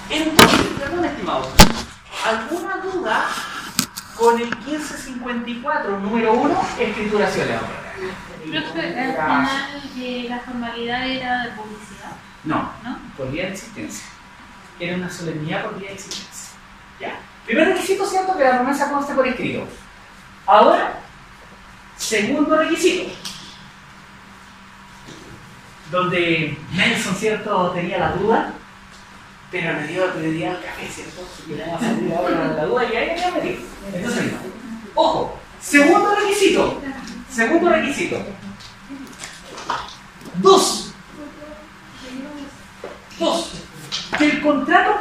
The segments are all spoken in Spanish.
Entonces, perdón, estimados, ¿alguna duda con el 1554, número 1, escrituración legal? Profe, al final la formalidad era de publicidad. No, ¿No? por vía de existencia. Era una solemnidad por vía de existencia. ¿Ya? Primer requisito, ¿cierto? Que la promesa conste por escrito. Ahora, segundo requisito, donde Nelson, ¿cierto?, tenía la duda, pero le dio prioridad al café, ¿cierto? Y le vamos a salir ahora la duda y ahí me metí. Entonces, ojo, segundo requisito. Dos, que el contrato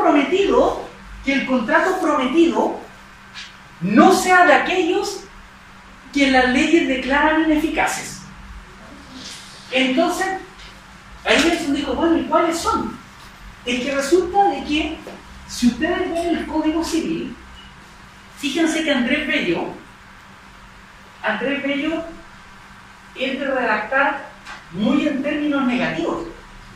prometido no sea de aquellos que las leyes declaran ineficaces. Entonces, ahí Nelson dijo, bueno, ¿y cuáles son? Es que resulta de que, si ustedes ven el Código Civil, fíjense que Andrés Bello es de redactar muy en términos negativos.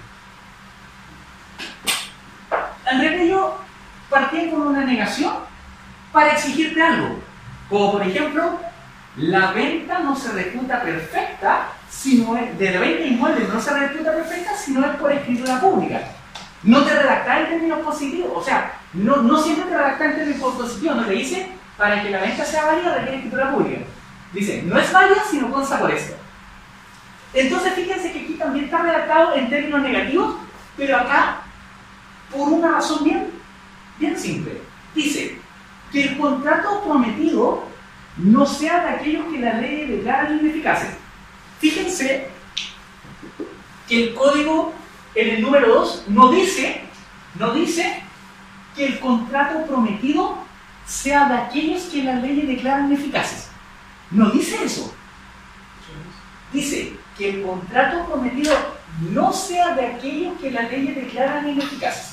Andrés Bello partía con una negación para exigirte algo, como por ejemplo, la venta no se reputa perfecta, de la venta de inmuebles no se reputa perfecta si no es por escritura pública. No te redacta en términos positivos, o sea, no siempre te redacta en términos positivos, no te dice, para que la venta sea válida requiere escritura pública. Dice, no es válida si no consta por esto. Entonces fíjense que aquí también está redactado en términos negativos, pero acá, por una razón bien simple. Dice, que el contrato prometido no sea de aquellos que la ley declara ineficaces. Fíjense que el código, en el número 2, no dice que el contrato prometido sea de aquellos que las leyes declaran ineficaces. No dice eso. Dice que el contrato prometido no sea de aquellos que las leyes declaran ineficaces.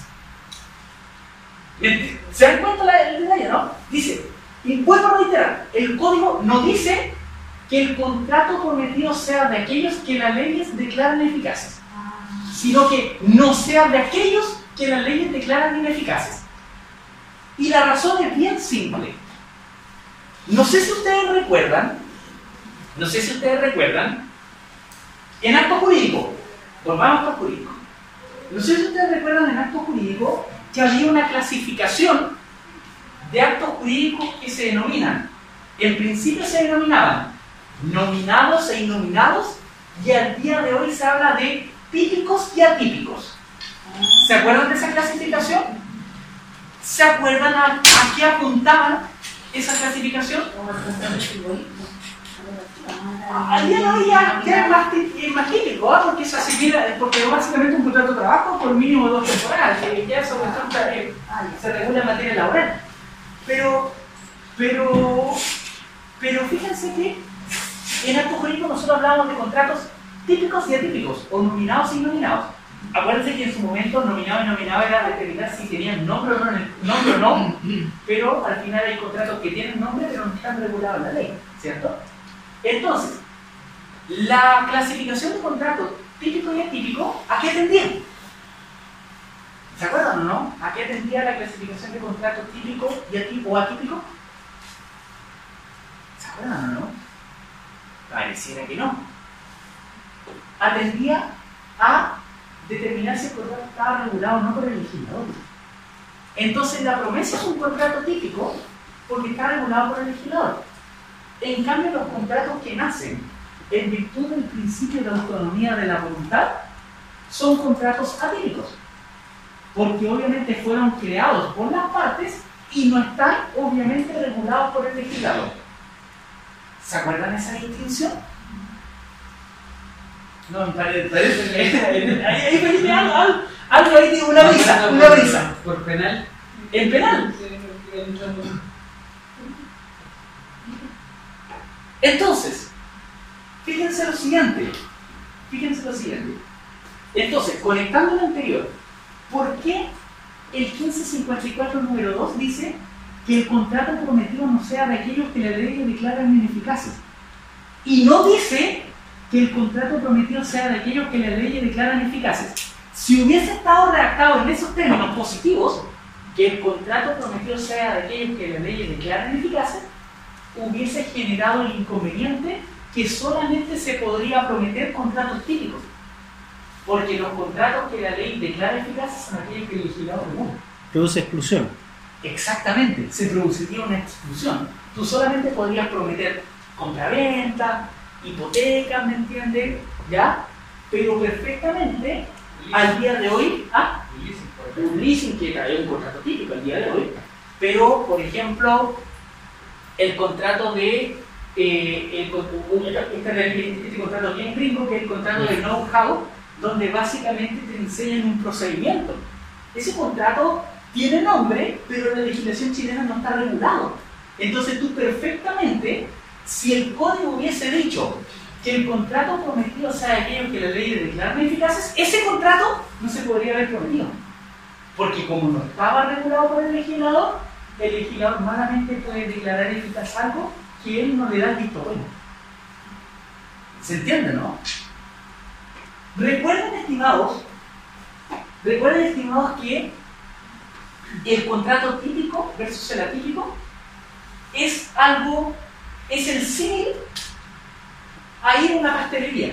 ¿Se dan cuenta el detalle, no? Dice, y vuelvo a reiterar, el código no dice que el contrato prometido sea de aquellos que las leyes declaran ineficaces, sino que no sea de aquellos que las leyes declaran ineficaces. Y la razón es bien simple. No sé si ustedes recuerdan, en acto jurídico, volvamos a acto jurídico. No sé si ustedes recuerdan en acto jurídico que había una clasificación de actos jurídicos que se denominan, en principio se denominaban nominados e innominados, y al día de hoy se habla de típicos y atípicos. ¿Se acuerdan de esa clasificación? ¿Se acuerdan a qué apuntaba esa clasificación? Al día de hoy ya es más típico, ¿eh? Porque eso porque es básicamente un contrato de trabajo por mínimo 2 temporadas, que ya eso se regula en materia laboral. Pero fíjense que en acto jurídico nosotros hablábamos de contratos típicos y atípicos, o nominados y innominados. Acuérdense que en su momento nominado y nominado era determinar si tenían nombre o no, pero al final hay contratos que tienen nombre pero no están regulados en la ley, ¿cierto? Entonces, la clasificación de contratos típico y atípico, ¿a qué atendía? ¿Se acuerdan o no? ¿A qué atendía la clasificación de contratos típico o atípico? ¿Se acuerdan o no? Pareciera que no. Atendía a determinar si el contrato estaba regulado o no por el legislador. Entonces la promesa es un contrato típico porque está regulado por el legislador. En cambio, los contratos que nacen en virtud del principio de autonomía de la voluntad son contratos atípicos, porque obviamente fueron creados por las partes y no están obviamente regulados por el legislador. ¿Se acuerdan esa distinción? No, parece ahí Felipe, algo ahí tiene una brisa. ¿Por penal? ¿En penal? Entonces, fíjense lo siguiente. Entonces, conectando lo anterior, ¿por qué el 1554 número 2 dice que el contrato prometido no sea de aquellos que la ley declaran ineficaces? Y no dice que el contrato prometido sea de aquellos que la ley declaran eficaces. Si hubiese estado redactado en esos términos positivos, que el contrato prometido sea de aquellos que las leyes declaran ineficaces, hubiese generado el inconveniente que solamente se podría prometer contratos típicos. Porque los contratos que la ley declara eficaces son aquellos que el legislador regula. Produce exclusión. Exactamente, se produciría una exclusión. Tú solamente podrías prometer compraventa, hipotecas, ¿me entiendes? ¿Ya? Pero perfectamente, al día de hoy, un leasing que trae un contrato típico al día de hoy, pero, por ejemplo, el contrato de este contrato bien gringo, que es el contrato de know-how, donde básicamente te enseñan un procedimiento. Ese contrato tiene nombre, pero la legislación chilena no está regulado. Entonces tú perfectamente, si el código hubiese dicho que el contrato prometido sea aquello que la ley declara ineficaces, ese contrato no se podría haber prometido. Porque como no estaba regulado por el legislador malamente puede declarar eficaz algo que él no le da el visto bueno. ¿Se entiende, no? Recuerden, estimados, que el contrato típico versus el atípico es el símil a ir a una pastelería.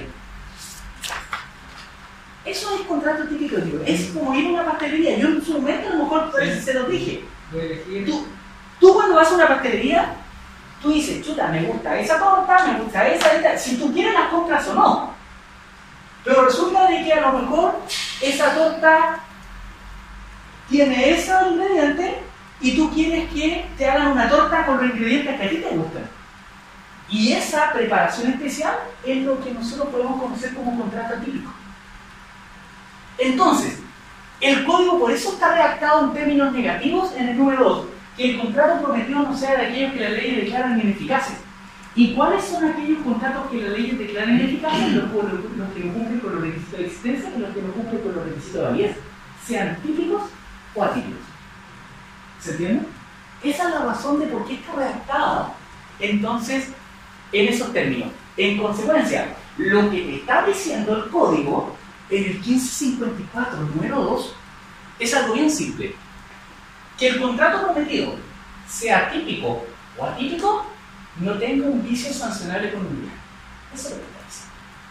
Eso es contrato típico, digo. Es como ir a una pastelería. Yo en su momento a lo mejor se lo dije. Tú cuando vas a una pastelería, tú dices, chuta, me gusta esa torta, me gusta esa. Si tú quieres las compras o no. Pero resulta de que a lo mejor esa torta tiene esos ingredientes y tú quieres que te hagan una torta con los ingredientes que a ti te gustan. Y esa preparación especial es lo que nosotros podemos conocer como contrato típico. Entonces, el código por eso está redactado en términos negativos en el número 2, que el contrato prometido no sea de aquellos que las leyes declaran ineficaces. ¿Y cuáles son aquellos contratos que las leyes declaran ineficaces? Los que no cumplen con los requisitos de existencia y los que no cumplen con los requisitos de validez, sean típicos o atípicos. ¿Se entiende? Esa es la razón de por qué está redactada entonces en esos términos. En consecuencia, lo que te está diciendo el código en el 1554, número 2, es algo bien simple. Que el contrato prometido sea típico o atípico no tenga un vicio sancionable con un día. Eso es lo que te dice.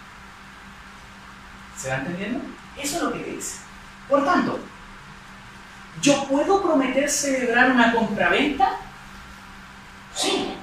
¿Se va entendiendo? Eso es lo que te dice. Por tanto, ¿yo puedo prometer celebrar una compraventa? Sí.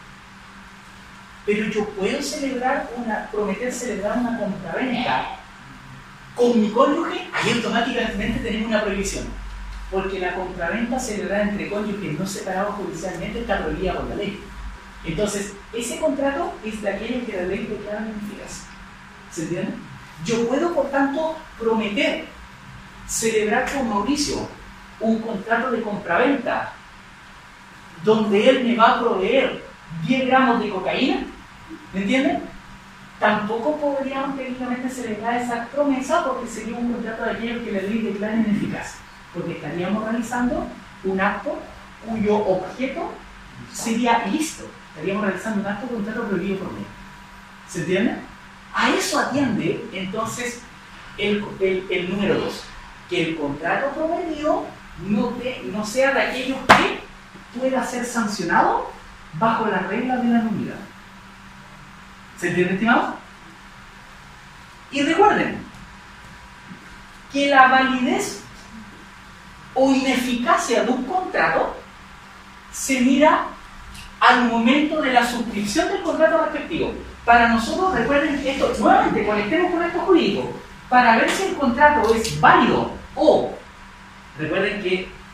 Pero yo puedo prometer celebrar una compraventa con mi cónyuge, ahí automáticamente tenemos una prohibición. Porque la compraventa celebrada entre cónyuges no separados judicialmente está prohibida por la ley. Entonces, ese contrato es de aquellos que la ley declara ineficaz. ¿Se entiende? Yo puedo, por tanto, prometer celebrar con Mauricio un contrato de compraventa donde él me va a proveer 10 gramos de cocaína, ¿me entienden? Tampoco podríamos técnicamente celebrar esa promesa porque sería un contrato de aquellos que la ley declara ineficaz, porque estaríamos realizando un acto cuyo objeto sería ilícito, estaríamos realizando un acto de contrato prohibido por ley. ¿Se entiende? A eso atiende entonces el número 2, que el contrato prometido no sea de aquellos que pueda ser sancionado bajo las reglas de la nulidad. ¿Se entiende, estimados? Y recuerden que la validez o ineficacia de un contrato se mira al momento de la suscripción del contrato respectivo. Para nosotros, recuerden esto, nuevamente conectemos con esto jurídico, para ver si el contrato es válido o, recuerden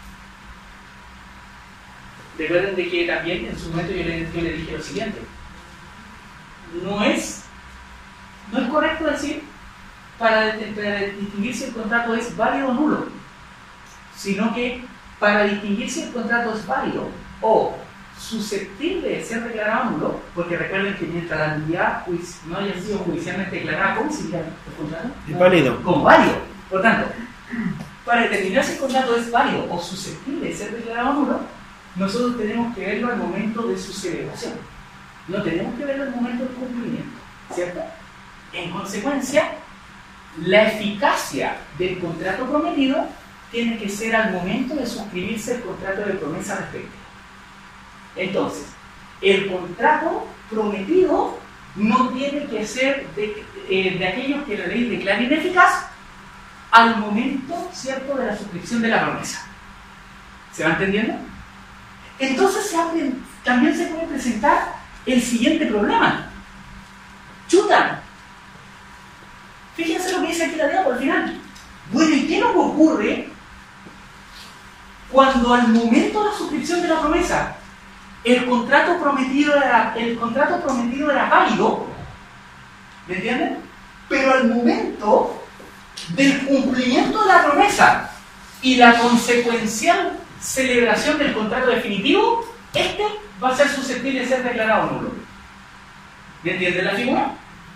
de que también en su momento yo le dije lo siguiente: no es correcto decir para distinguir si el contrato es válido o nulo, sino que para distinguir si el contrato es válido o susceptible de ser declarado nulo, porque recuerden que mientras la nulidad no haya sido judicialmente declarada, ¿cómo se llama el contrato? Es válido. Como válido. Por tanto, para determinar si el contrato es válido o susceptible de ser declarado nulo, nosotros tenemos que verlo al momento de su celebración. No tenemos que verlo al momento del cumplimiento, ¿cierto? En consecuencia, la eficacia del contrato prometido tiene que ser al momento de suscribirse el contrato de promesa respectivo. Entonces, el contrato prometido no tiene que ser de aquellos que la ley declara ineficaz al momento, ¿cierto?, de la suscripción de la promesa. ¿Se va entendiendo? Entonces también se puede presentar el siguiente problema. Chuta. Fíjense lo que dice aquí la diapo al final. Bueno, ¿y qué nos ocurre cuando al momento de la suscripción de la promesa el contrato prometido era válido? ¿Me entienden? Pero al momento del cumplimiento de la promesa y la consecuencial celebración del contrato definitivo, este va a ser susceptible de ser declarado nulo. ¿Me entienden la figura?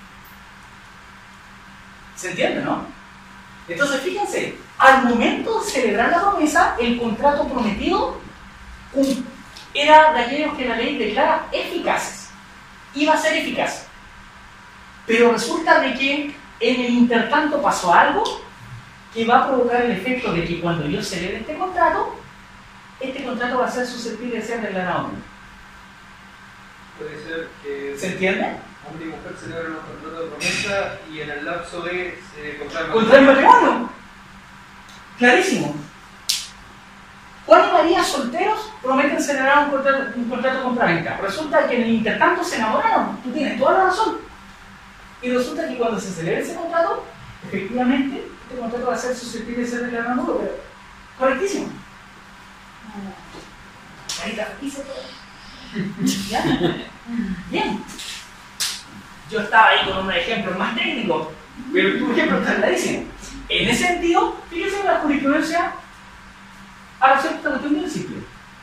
¿Se entiende, no? Entonces, fíjense, al momento de celebrar la promesa, el contrato prometido era de aquellos que la ley declara eficaces. Iba a ser eficaz. Pero resulta de que en el intertanto pasó algo que va a provocar el efecto de que cuando yo celebre este contrato va a ser susceptible de ser declarado nulo. Puede ser que ¿Se entiende? hombre y mujer celebran un contrato de promesa y en el lapso de contraer matrimonio. Clarísimo. Juan y María solteros prometen celebrar un contrato compraventa. Resulta que en el intertanto se enamoraron. Tú tienes toda la razón. Y resulta que cuando se celebre ese contrato, efectivamente, este contrato va a ser susceptible de ser declarado nulo, pero correctísimo. Carita, hice todo. ¿Ya? Bien. Yo estaba ahí con un ejemplo más técnico, pero tu ejemplo está clarísimo. En ese sentido, fíjense que la jurisprudencia ha resuelto esta cuestión bien simple.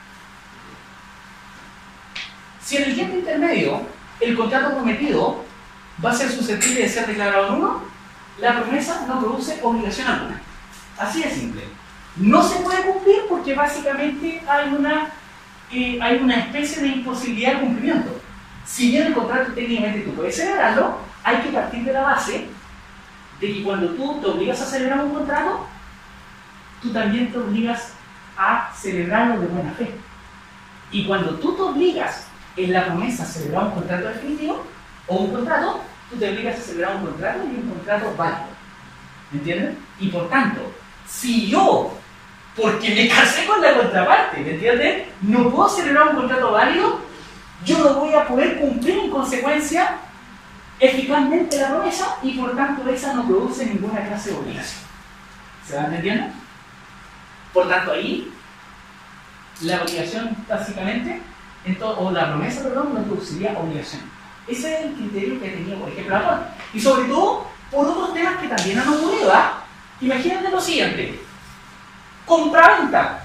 Si en el tiempo intermedio el contrato prometido va a ser susceptible de ser declarado nulo, la promesa no produce obligación alguna. Así de simple. No se puede cumplir porque básicamente hay una especie de imposibilidad de cumplimiento. Si bien el contrato técnicamente tú puedes celebrarlo, hay que partir de la base de que cuando tú te obligas a celebrar un contrato, tú también te obligas a celebrarlo de buena fe. Y cuando tú te obligas en la promesa a celebrar un contrato definitivo o un contrato, tú te obligas a celebrar un contrato y un contrato válido. ¿Me entiendes? Y por tanto, si yo, porque me casé con la contraparte, ¿me entiendes?, no puedo celebrar un contrato válido, yo no voy a poder cumplir en consecuencia eficazmente la promesa y por tanto esa no produce ninguna clase de obligación. ¿Se va entendiendo? Por tanto ahí la obligación básicamente, o la promesa, perdón, no produciría obligación. Ese es el criterio que tenía, por ejemplo, la Corte. Y sobre todo por otros temas que también han ocurrido. Imagínate lo siguiente: compraventa.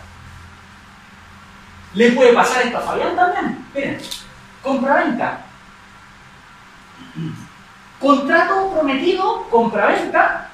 Le puede pasar esto a Fabián también. Miren, compraventa. Contrato prometido, compraventa.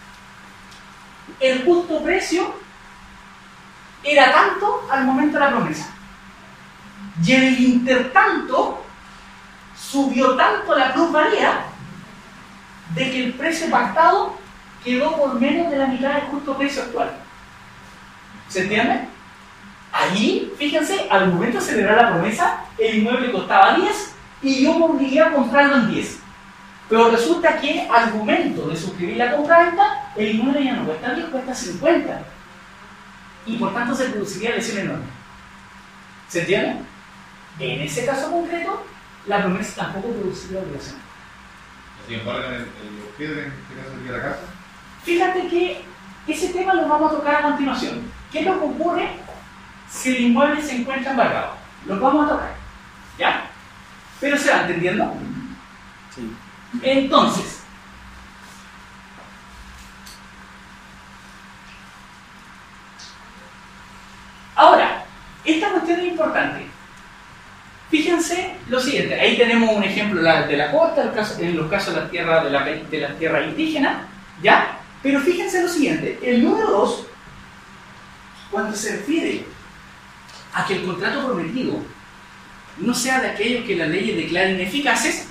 El justo precio era tanto al momento de la promesa. Y en el intertanto subió tanto la plusvalía de que el precio pactado quedó por menos de la mitad del justo precio actual. ¿Se entiende? Allí, fíjense, al momento de celebrar la promesa, el inmueble costaba 10 y yo me obligué a comprarlo en 10. Pero resulta que al momento de suscribir la compraventa, el inmueble ya no cuesta 10, cuesta 50. Y por tanto se produciría lesión enorme. ¿Se entiende? En ese caso concreto, la promesa tampoco produciría obligación. Sin embargo, en el objeto, en este caso sería la casa. Fíjate que ese tema lo vamos a tocar a continuación. ¿Qué es lo que ocurre si el inmueble se encuentra embargado? Lo vamos a tocar. ¿Ya? ¿Pero se va entendiendo? Sí. Entonces, ahora, esta cuestión es importante. Fíjense lo siguiente, ahí tenemos un ejemplo de la Corte, en los casos de las tierras indígenas, ¿ya? Pero fíjense lo siguiente, el número 2, cuando se refiere a que el contrato prometido no sea de aquellos que la ley declara ineficaces,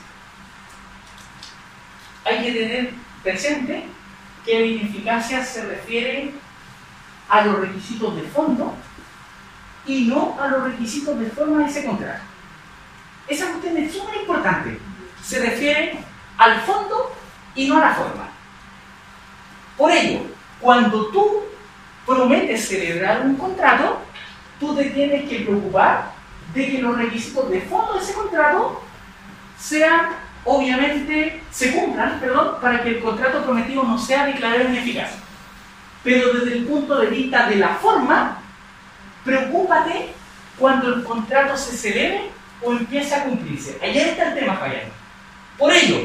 hay que tener presente que la ineficacia se refiere a los requisitos de fondo y no a los requisitos de forma de ese contrato. Esa cuestión es súper importante. Se refiere al fondo y no a la forma. Por ello, cuando tú prometes celebrar un contrato, tú te tienes que preocupar de que los requisitos de fondo de ese contrato sean, obviamente, se cumplan, para que el contrato prometido no sea declarado ineficaz. Pero desde el punto de vista de la forma, preocúpate cuando el contrato se celebre o empiece a cumplirse. Allá está el tema fallando. Por ello,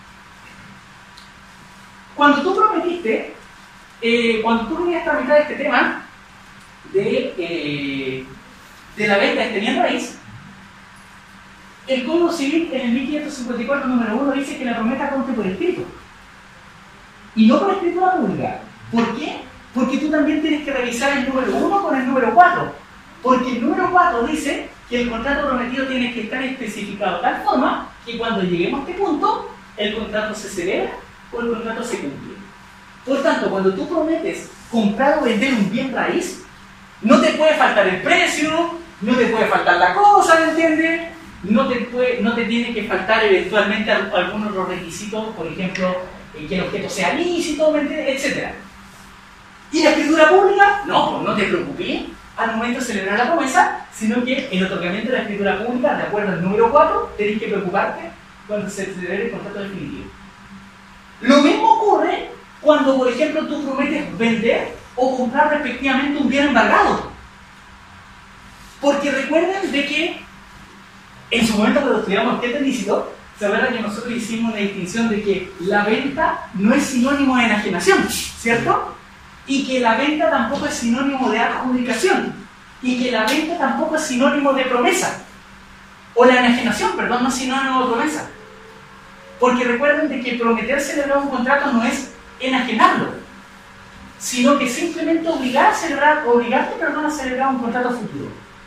cuando tú prometiste, cuando tú querías tramitar este tema de la venta de bien raíz, el Código Civil en el 1554 número 1 dice que la promesa conste por escrito y no por escritura pública. ¿Por qué? Porque tú también tienes que revisar el número 1 con el número 4, porque el número 4 dice que el contrato prometido tiene que estar especificado de tal forma que cuando lleguemos a este punto el contrato se celebra o el contrato se cumple. Por tanto, cuando tú prometes comprar o vender un bien raíz, no te puede faltar el precio, no te puede faltar la cosa, ¿me entiendes? No te tiene que faltar eventualmente algunos de los requisitos, por ejemplo, que el objeto sea lícito, ¿me entiendes? Etcétera. ¿Y la escritura pública? No, pues no te preocupes al momento de celebrar la promesa, sino que en el otorgamiento de la escritura pública, de acuerdo al número 4, tenés que preocuparte cuando se celebre el contrato definitivo. Lo mismo ocurre cuando, por ejemplo, tú prometes vender o comprar respectivamente un bien embargado. Porque recuerden de que en su momento cuando estudiamos objeto ilícito, se acuerdan que nosotros hicimos la distinción de que la venta no es sinónimo de enajenación, ¿cierto? Y que la venta tampoco es sinónimo de adjudicación. Y que la venta tampoco es sinónimo de promesa. O la enajenación, perdón, no es sinónimo de promesa. Porque recuerden de que prometer celebrar un contrato no es enajenarlo, sino que simplemente obligarte a celebrar un contrato futuro.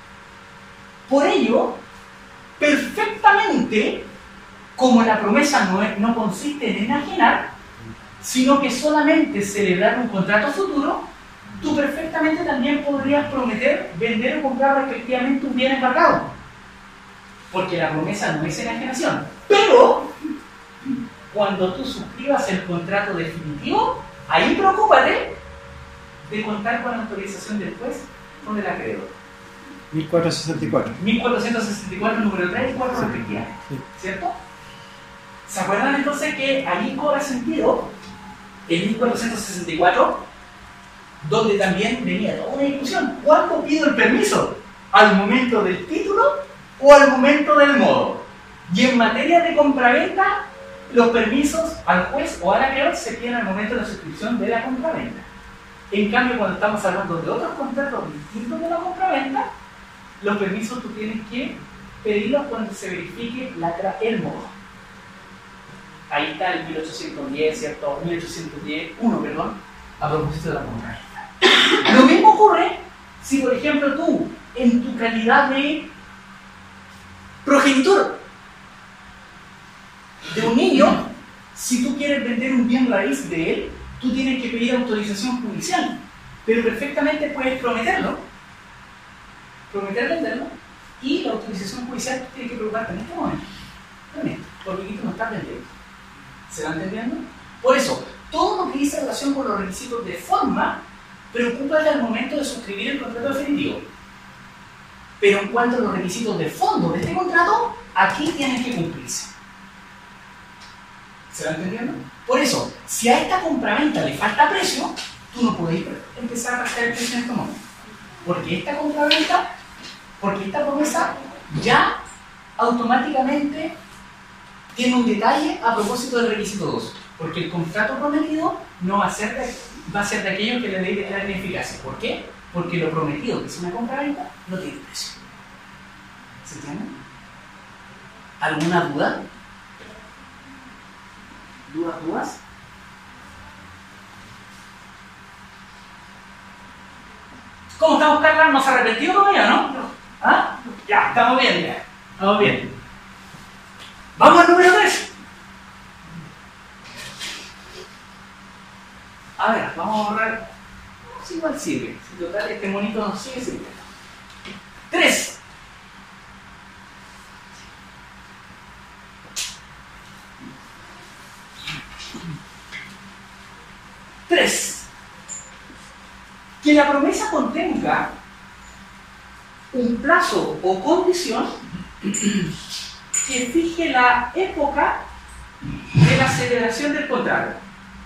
Por ello, perfectamente, como la promesa no consiste en enajenar, sino que solamente celebrar un contrato futuro, tú perfectamente también podrías prometer vender o comprar respectivamente un bien embargado, porque la promesa no es enajenación. Pero cuando tú suscribas el contrato definitivo, ahí preocúpate de contar con la autorización del juez o del acreedor. 1464. 1464, número 3 y 4 respectivamente, ¿cierto? ¿Se acuerdan entonces que ahí cobra sentido el 1464, donde también venía toda una discusión? ¿Cuándo pido el permiso? ¿Al momento del título o al momento del modo? Y en materia de compraventa, los permisos al juez o al acreedor se piden al momento de la suscripción de la compraventa. En cambio, cuando estamos hablando de otros contratos distintos de la compraventa, los permisos tú tienes que pedirlos cuando se verifique el modo. Ahí está el 1810, ¿cierto? 1810, perdón, a propósito de la compraventa. Lo mismo ocurre si, por ejemplo, tú, en tu calidad de progenitor de un niño, si tú quieres vender un bien raíz de él, tú tienes que pedir autorización judicial, pero perfectamente puedes prometer venderlo, y la autorización judicial tiene que preocuparte en este momento, porque aquí tú no estás vendiendo. ¿Se va entendiendo? Por eso, todo lo que dice relación con los requisitos de forma, preocúpate al momento de suscribir el contrato definitivo. Pero en cuanto a los requisitos de fondo de este contrato, aquí tienen que cumplirse. ¿Se va entendiendo? Por eso, si a esta compraventa le falta precio, tú no puedes empezar a gastar el precio en este momento. Porque esta compraventa, porque esta promesa ya automáticamente tiene un detalle a propósito del requisito 2. Porque el contrato prometido no va a ser de aquello que la ley declara ineficacia. ¿Por qué? Porque lo prometido, que es una compraventa, no tiene precio. ¿Se entiende? ¿Alguna duda? ¿Dudas? ¿Cómo estamos, Carla? ¿No se ha arrepentido todavía, no? ¿Ah? Ya, estamos bien, ya. Estamos bien. Vamos al número 3. A ver, vamos a borrar pues igual sirve. Si total este monito nos sigue sirviendo. 3. Que la promesa contenga un plazo o condición que fije la época de la celebración del contrato.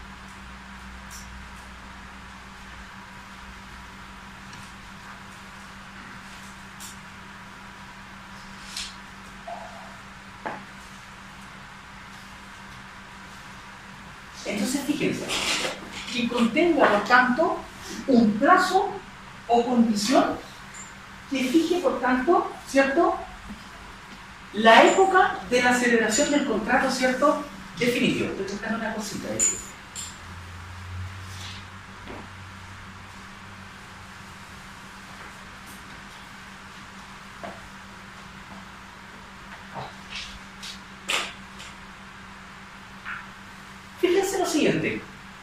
Entonces, fíjense, que contenga, por tanto, un plazo o condición que fije, por tanto, ¿cierto?, la época de la celebración del contrato, ¿cierto?, definitivo. Estoy buscando una cosita de eso. Fíjense lo siguiente.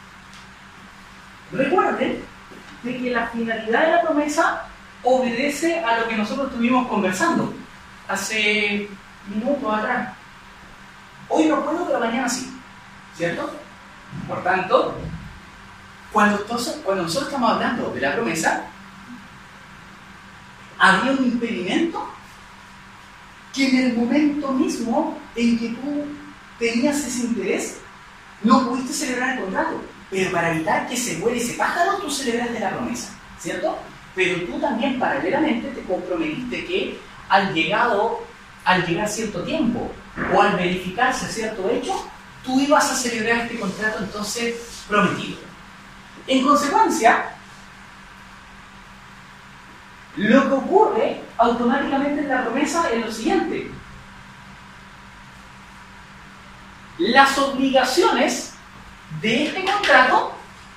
Recuerden de que la finalidad de la promesa obedece a lo que nosotros estuvimos conversando hace minutos atrás. Hoy no puedo, pero mañana sí, ¿cierto? Por tanto, cuando nosotros estamos hablando de la promesa, había un impedimento que en el momento mismo en que tú tenías ese interés, no pudiste celebrar el contrato. Pero para evitar que se vuele ese pájaro, tú celebraste la promesa, ¿cierto? Pero tú también paralelamente te comprometiste que al llegar cierto tiempo o al verificarse cierto hecho, tú ibas a celebrar este contrato entonces prometido. En consecuencia, lo que ocurre automáticamente en la promesa es lo siguiente. Las obligaciones de este contrato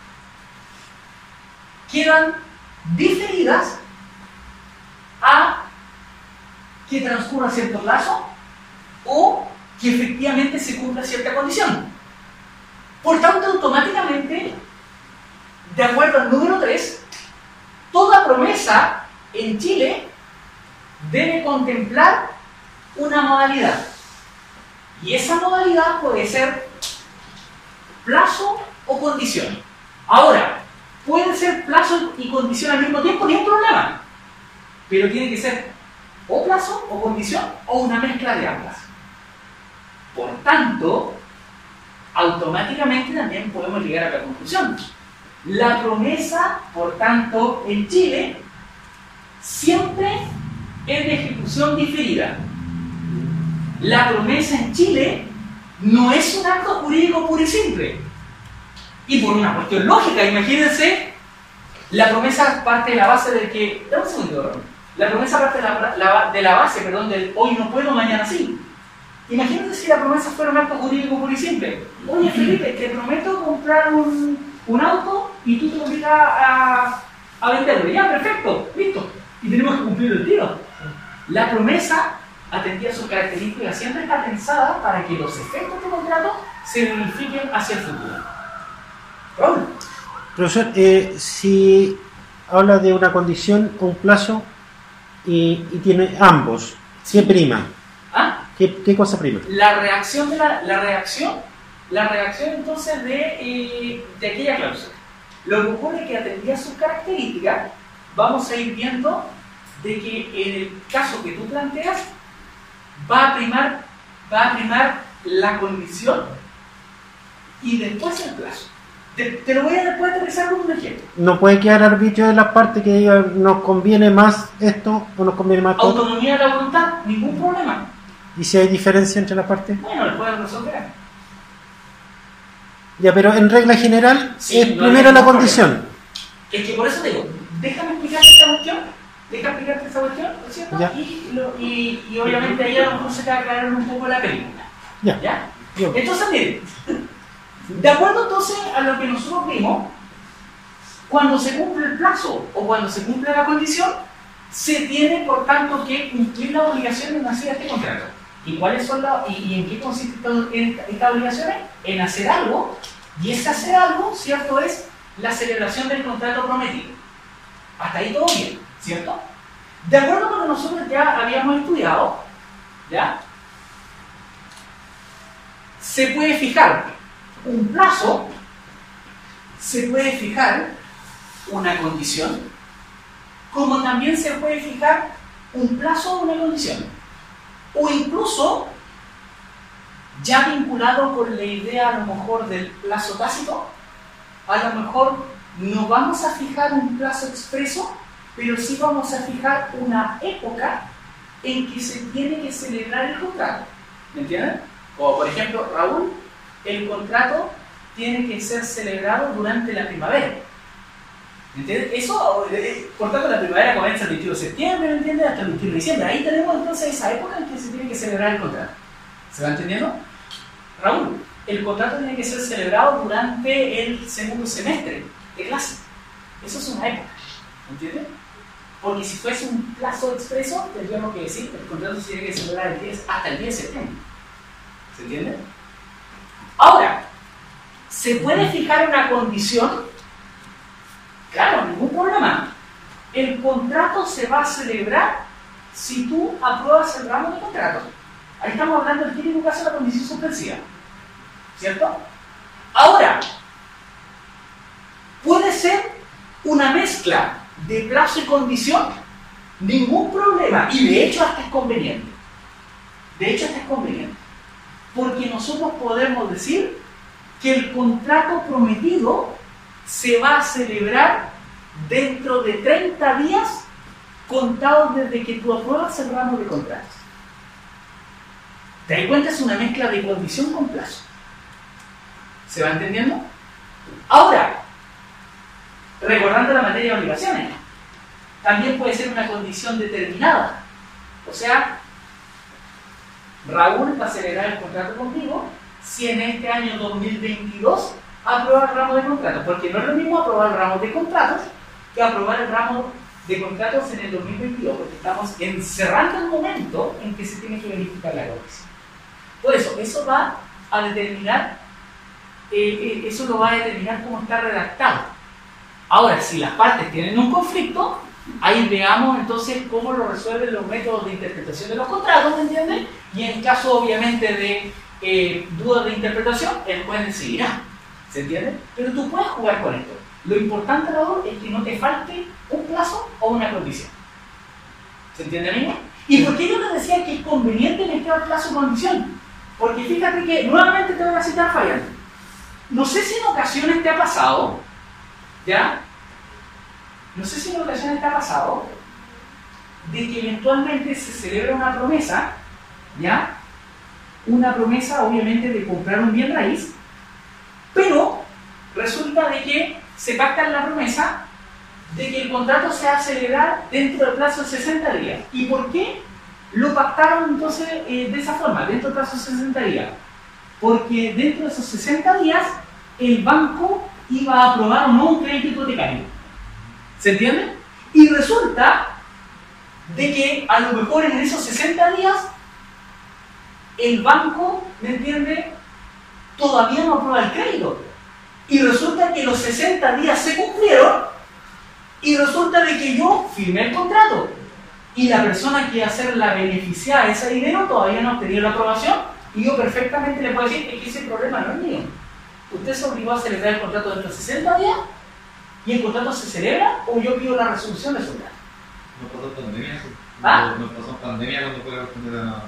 quedan diferidas a que transcurra cierto plazo o que efectivamente se cumpla cierta condición. Por tanto, automáticamente, de acuerdo al número 3, toda promesa en Chile debe contemplar una modalidad. Y esa modalidad puede ser plazo o condición. Ahora, puede ser plazo y condición al mismo tiempo, ni un problema. Pero tiene que ser o plazo o condición o una mezcla de ambas. Por tanto, automáticamente también podemos llegar a la conclusión. La promesa, por tanto, en Chile, siempre es de ejecución diferida. La promesa en Chile no es un acto jurídico puro y simple. Y por una cuestión lógica, imagínense, la promesa parte de la base de que... Dame un segundo, la promesa parte de la base, del hoy no puedo, mañana sí. Imagínense si la promesa fuera un acto jurídico puro y simple. Oye, Felipe, te prometo comprar un auto y tú te obligas a venderlo. Ya, perfecto, listo. Y tenemos que cumplir el tiro. La promesa, atendida a sus características, siempre está pensada para que los efectos del contrato se verifiquen hacia el futuro. Raúl. Profesor, si habla de una condición o un plazo y tiene ambos, ¿qué prima? ¿Ah? ¿Qué cosa prima? La reacción entonces de aquella cláusula. Lo que ocurre es que atendida a sus características, vamos a ir viendo de que en el caso que tú planteas va a primar la condición y después el plazo. Te lo voy a después aterrizar con un ejemplo. ¿No puede quedar arbitrio de la parte que diga nos conviene más esto o nos conviene más todo? Autonomía de la voluntad, ningún problema. ¿Y si hay diferencia entre las partes? Bueno, lo pueden resolver. Ya, pero en regla general Sí, es no primero hay la ningún condición. problema. Es que por eso te digo, déjame explicarte esta cuestión, ¿no es cierto? Ya. Y obviamente ahí a lo mejor se te va a aclarar un poco la película. Ya. ¿Ya? Yo. Entonces, miren, de acuerdo entonces a lo que nosotros vimos, cuando se cumple el plazo o cuando se cumple la condición, se tiene por tanto que cumplir las obligaciones de hacer este contrato. ¿Y cuáles son y en qué consisten estas obligaciones? En hacer algo, y ese hacer algo, ¿cierto?, es la celebración del contrato prometido. Hasta ahí todo bien, ¿cierto? De acuerdo con lo que nosotros ya habíamos estudiado, ¿ya? Se puede fijar un plazo, se puede fijar una condición, como también se puede fijar un plazo o una condición. O incluso, ya vinculado con la idea a lo mejor del plazo tácito, a lo mejor no vamos a fijar un plazo expreso, pero sí vamos a fijar una época en que se tiene que celebrar el contrato. ¿Me entienden? Como por ejemplo, Raúl, el contrato tiene que ser celebrado durante la primavera. ¿Me entiendes? Eso, por tanto, la primavera comienza el 21 de septiembre, ¿me entiendes? Hasta el 21 de diciembre. Ahí tenemos entonces esa época en que se tiene que celebrar el contrato. ¿Se va entendiendo? Raúl, el contrato tiene que ser celebrado durante el segundo semestre de clase. Eso es una época. ¿Me entiendes? Porque si fuese un plazo expreso, tendríamos que decir que el contrato se tiene que celebrar hasta el 10 de septiembre. ¿Se entiende? Ahora, ¿se puede fijar una condición? Claro, ningún problema. El contrato se va a celebrar si tú apruebas el ramo de contrato. Ahí estamos hablando del típico caso de la condición suspensiva. ¿Cierto? Ahora, puede ser una mezcla de plazo y condición, ningún problema. Y de hecho hasta es conveniente. De hecho hasta es conveniente. Porque nosotros podemos decir que el contrato prometido se va a celebrar dentro de 30 días contados desde que tú apruebas el ramo de contratos. ¿Te das cuenta? Es una mezcla de condición con plazo. ¿Se va entendiendo? Ahora, recordando la materia de obligaciones, también puede ser una condición determinada. O sea, Raúl va a celebrar el contrato contigo si en este año 2022 aprueba el ramo de contratos, porque no es lo mismo aprobar el ramo de contratos que aprobar el ramo de contratos en el 2022, porque estamos encerrando el momento en que se tiene que verificar la corrección. Por eso va a determinar, eso lo va a determinar cómo está redactado. Ahora, si las partes tienen un conflicto, ahí veamos entonces cómo lo resuelven los métodos de interpretación de los contratos, ¿me entiendes? Y en caso obviamente de dudas de interpretación, el juez decidirá, ¿se entiende? Pero tú puedes jugar con esto. Lo importante, Raúl, es que no te falte un plazo o una condición. ¿Se entiende, amigo? ¿Y por qué yo les decía que es conveniente mezclar plazo y condición? Porque fíjate que nuevamente te voy a citar fallando. No sé si en ocasiones te ha pasado, ¿ya? No sé si en ocasiones te ha pasado de que eventualmente se celebra una promesa, ¿ya? Una promesa obviamente de comprar un bien raíz, pero resulta de que se pacta en la promesa de que el contrato se va a celebrar dentro del plazo de 60 días. ¿Y por qué lo pactaron entonces de esa forma, dentro del plazo de 60 días? Porque dentro de esos 60 días el banco iba a aprobar o no un crédito hipotecario. ¿Se entiende? Y resulta de que a lo mejor en esos 60 días el banco, ¿me entiende?, todavía no aprueba el crédito. Y resulta que los 60 días se cumplieron y resulta de que yo firmé el contrato y la persona que iba a ser la beneficiada de ese dinero todavía no ha obtenido la aprobación y yo perfectamente le puedo decir que ese problema no es mío. Usted se obligó a celebrar el contrato dentro de 60 días y el contrato se celebra o yo pido la resolución de su contrato. No pasó pandemia. ¿Ah? No pasó pandemia cuando fue a responder a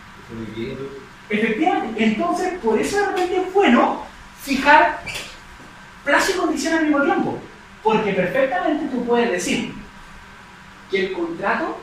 Efectivamente, entonces por eso de repente es bueno fijar plazo y condición al mismo tiempo, porque perfectamente tú puedes decir que el contrato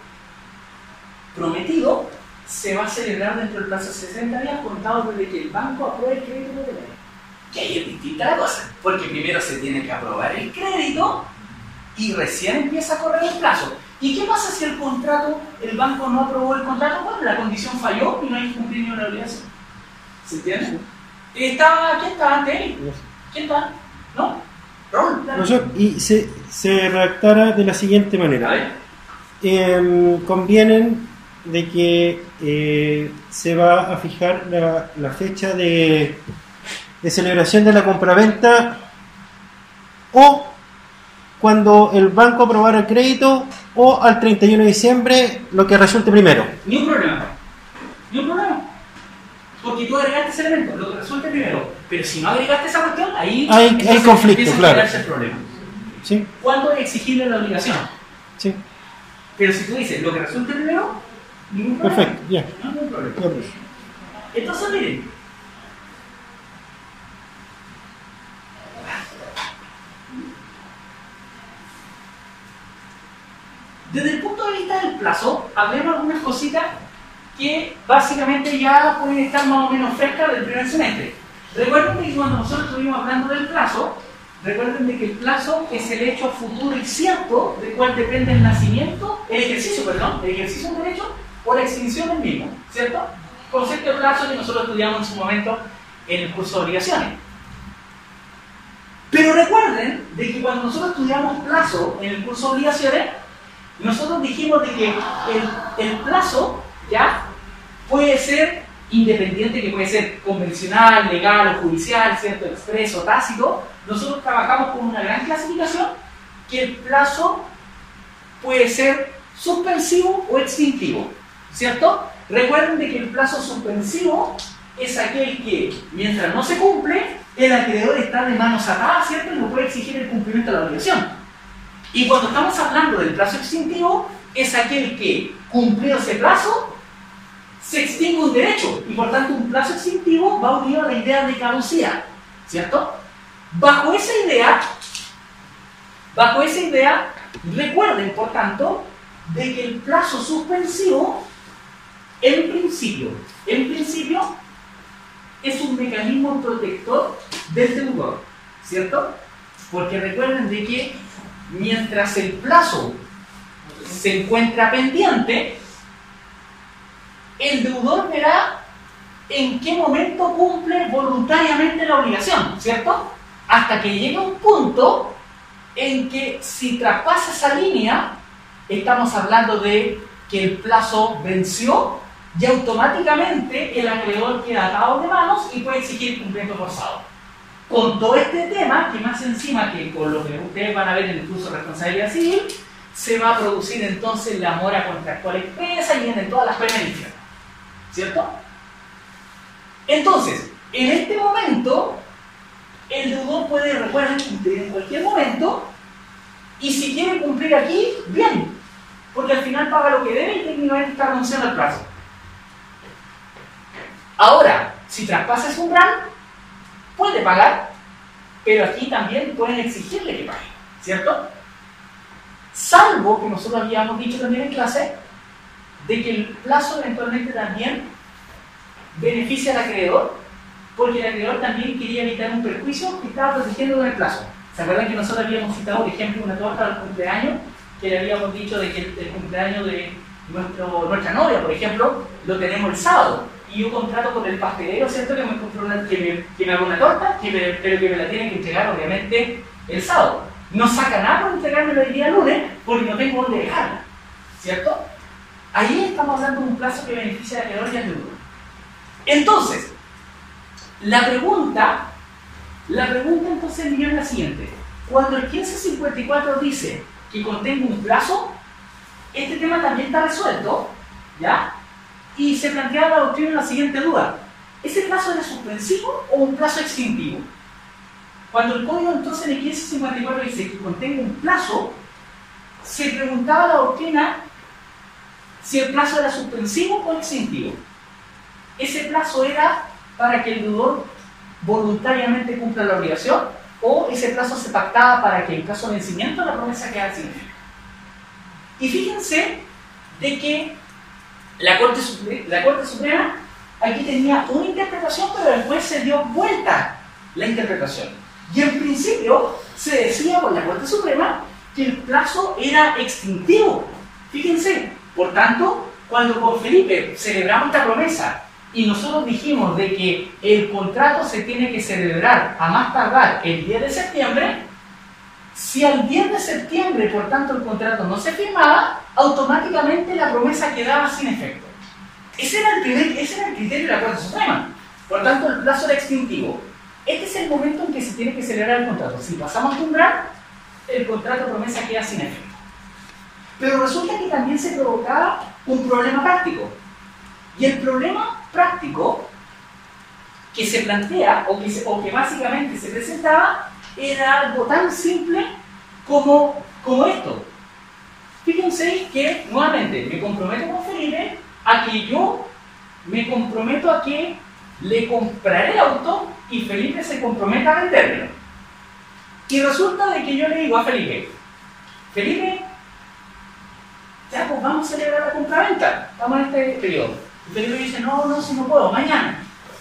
prometido se va a celebrar dentro del plazo de 60 días contados desde que el banco apruebe el crédito hipotecario. Que ahí es distinta la cosa, porque primero se tiene que aprobar el crédito y recién empieza a correr el plazo. ¿Y qué pasa si el contrato, el banco no aprobó el contrato? Bueno, la condición falló y no hay que cumplir ni una obligación. ¿Se entiende? ¿Quién estaba ante él? ¿Quién está? ¿No? Raúl. Profesor, y se redactara de la siguiente manera. A ver. Convienen de que se va a fijar la fecha de celebración de la compraventa o cuando el banco aprobara el crédito, o al 31 de diciembre, lo que resulte primero. Ni un problema. Ni un problema. Porque tú agregaste ese elemento, lo que resulte primero. Pero si no agregaste esa cuestión, ahí Hay entonces conflicto, empieza a claro. generarse el problema. ¿Sí? ¿Cuándo es exigible la obligación? Sí. Pero si tú dices lo que resulte primero, ningún problema. Perfecto, ya. No hay ningún problema. Ya, pues. Entonces, miren. Desde el punto de vista del plazo, hablemos algunas cositas que básicamente ya pueden estar más o menos frescas del primer semestre. Recuerden que cuando nosotros estuvimos hablando del plazo, recuerden de que el plazo es el hecho futuro y cierto del cual depende el nacimiento, el ejercicio de un derecho o la extinción del mismo, ¿cierto? Concepto de plazo que nosotros estudiamos en su momento en el curso de obligaciones. Pero recuerden de que cuando nosotros estudiamos plazo en el curso de obligaciones, nosotros dijimos de que el plazo ya puede ser independiente, que puede ser convencional, legal o judicial, ¿cierto? Expreso, tácito. Nosotros trabajamos con una gran clasificación que el plazo puede ser suspensivo o extintivo, ¿cierto? Recuerden de que el plazo suspensivo es aquel que, mientras no se cumple, el acreedor está de manos atadas, ¿cierto? Y no puede exigir el cumplimiento de la obligación. Y cuando estamos hablando del plazo extintivo, es aquel que, cumplido ese plazo, se extingue un derecho. Y por tanto, un plazo extintivo va unido a la idea de caducidad, ¿cierto? Bajo esa idea, recuerden, por tanto, de que el plazo suspensivo, en principio, es un mecanismo protector del deudor, ¿cierto? Porque recuerden de que mientras el plazo se encuentra pendiente, el deudor verá en qué momento cumple voluntariamente la obligación, ¿cierto? Hasta que llega un punto en que si traspasa esa línea, estamos hablando de que el plazo venció y automáticamente el acreedor queda atado de manos y puede exigir cumplimiento forzado. Con todo este tema, que más encima que con lo que ustedes van a ver en el curso de responsabilidad civil, se va a producir entonces la mora contractual expresa y vienen todas las penalidades, ¿cierto? Entonces, en este momento, el deudor puede, recuerden, cumplir en cualquier momento, y si quiere cumplir aquí, bien, porque al final paga lo que debe y técnicamente está renunciando al plazo. Ahora, si traspasa ese umbral, puede pagar, pero aquí también pueden exigirle que pague, ¿cierto? Salvo que nosotros habíamos dicho también en clase de que el plazo eventualmente también beneficia al acreedor, porque el acreedor también quería evitar un perjuicio que estaba protegiendo con el plazo. ¿Se acuerdan que nosotros habíamos citado, por ejemplo, una torta del cumpleaños, que le habíamos dicho de que el cumpleaños de nuestra novia, por ejemplo, lo tenemos el sábado? Y yo contrato con el pastelero, ¿cierto? Que me haga una torta, pero que me la tienen que entregar, obviamente, el sábado. No saca nada por entregármelo el día lunes, porque no tengo dónde dejarla, ¿cierto? Ahí estamos hablando de un plazo que beneficia al acreedor y al deudor. Entonces, la pregunta entonces es la siguiente. Cuando el 1554 dice que contenga un plazo, este tema también está resuelto, ¿ya? Y se plantea la doctrina la siguiente duda: ¿ese plazo era suspensivo o un plazo extintivo? Cuando el código entonces en el 1554 dice que contenga un plazo, se preguntaba la doctrina si el plazo era suspensivo o extintivo. ¿Ese plazo era para que el deudor voluntariamente cumpla la obligación, o ese plazo se pactaba para que en caso de vencimiento la promesa quedara sin efecto? Y fíjense de que la Corte Suprema aquí tenía una interpretación, pero después se dio vuelta la interpretación. Y en principio se decía por la Corte Suprema que el plazo era extintivo. Fíjense, por tanto, cuando con Felipe celebramos esta promesa y nosotros dijimos de que el contrato se tiene que celebrar a más tardar el 10 de septiembre, si al 10 de septiembre, por tanto, el contrato no se firmaba, automáticamente la promesa quedaba sin efecto. Ese era el criterio de la Corte Suprema. Por tanto, el plazo era extintivo. este es el momento en que se tiene que celebrar el contrato. Si pasamos de umbral, el contrato promesa queda sin efecto. Pero resulta que también se provocaba un problema práctico. Y el problema práctico que se plantea, o que básicamente se presentaba, era algo tan simple como esto. Fíjense que, nuevamente, me comprometo con Felipe a que yo me comprometo a que le compraré el auto y Felipe se comprometa a vendérmelo. Y resulta de que yo le digo a Felipe, ya pues vamos a celebrar la compraventa, estamos en este periodo. Y Felipe dice, no, si no puedo, mañana.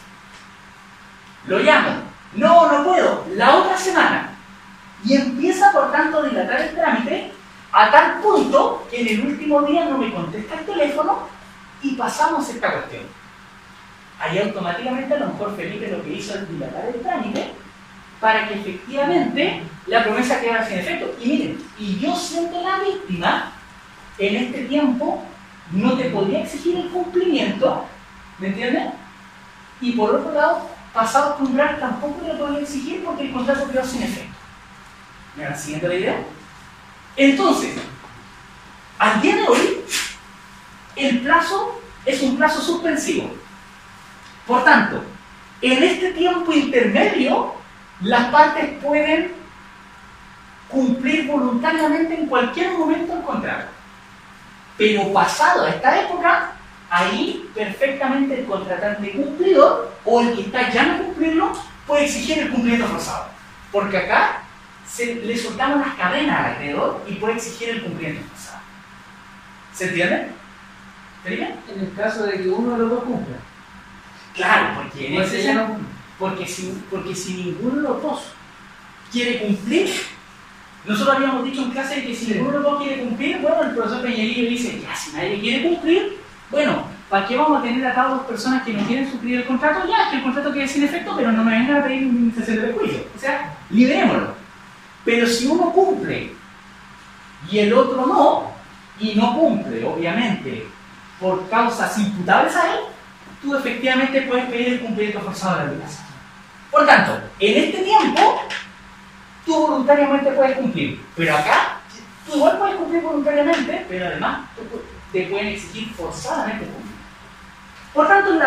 Lo llamo, no puedo, la otra semana. Y empieza por tanto a dilatar el trámite a tal punto que en el último día no me contesta el teléfono y pasamos esta cuestión. Ahí automáticamente a lo mejor Felipe lo que hizo es dilatar el trámite para que efectivamente la promesa quedara sin efecto. Y miren, y yo siendo la víctima, en este tiempo no te podía exigir el cumplimiento, ¿me entiendes? Y por otro lado, pasado tu umbral tampoco te lo podía exigir porque el contrato quedó sin efecto. ¿Me van siguiendo la idea? Entonces, al día de hoy, el plazo es un plazo suspensivo. Por tanto, en este tiempo intermedio, las partes pueden cumplir voluntariamente en cualquier momento el contrato. Pero pasado a esta época, ahí perfectamente el contratante cumplidor o el que está ya no cumplirlo puede exigir el cumplimiento forzado. Porque acá le soltamos las cadenas al acreedor y puede exigir el cumplimiento forzado. ¿Se entiende? ¿Felipe? En el caso de que uno de los dos cumpla. Claro, porque en ese ya no sentido, porque si ninguno de los dos quiere cumplir, nosotros habíamos dicho en clase que si ninguno de los dos quiere cumplir, bueno, el profesor Peñalillo dice, ya, si nadie quiere cumplir, bueno, ¿para qué vamos a tener acá dos personas que no quieren suscribir el contrato? Ya, que el contrato quede sin efecto, pero no me vengan a pedir un cese de juicio. O sea, liberémoslo. Pero si uno cumple y el otro no, y no cumple, obviamente, por causas imputables a él, tú efectivamente puedes pedir el cumplimiento forzado de la obligación. Por tanto, en este tiempo, tú voluntariamente puedes cumplir, pero acá, tú igual puedes cumplir voluntariamente, pero además te pueden exigir forzadamente cumplir. Por tanto, en la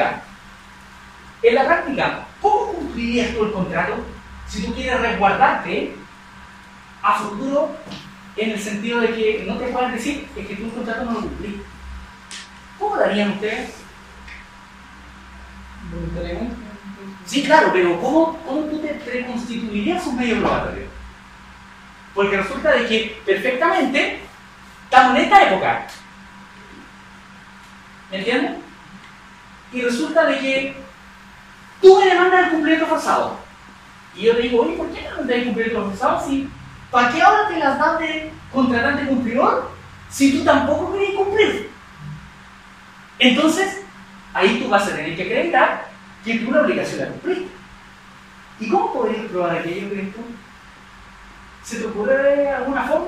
práctica, ¿cómo cumplirías tú el contrato si tú quieres resguardarte a futuro en el sentido de que no te puedan decir es que tú el contrato no lo cumplís? ¿Cómo lo harían ustedes? Voluntariamente. Sí, claro, pero ¿cómo tú te constituirías un medio probatorio? Porque resulta de que perfectamente estamos en esta época. ¿Me entiendes? Y resulta de que tú me demandas el cumplimiento forzado. Y yo te digo, oye, ¿por qué no me das el cumplimiento forzado? Si, ¿para qué ahora te las das de contratante cumplidor si tú tampoco querías cumplir? Entonces, ahí tú vas a tener que acreditar que tú la obligación la cumpliste. ¿Y cómo podrías probar aquello, crees tú? ¿Se te ocurre alguna forma?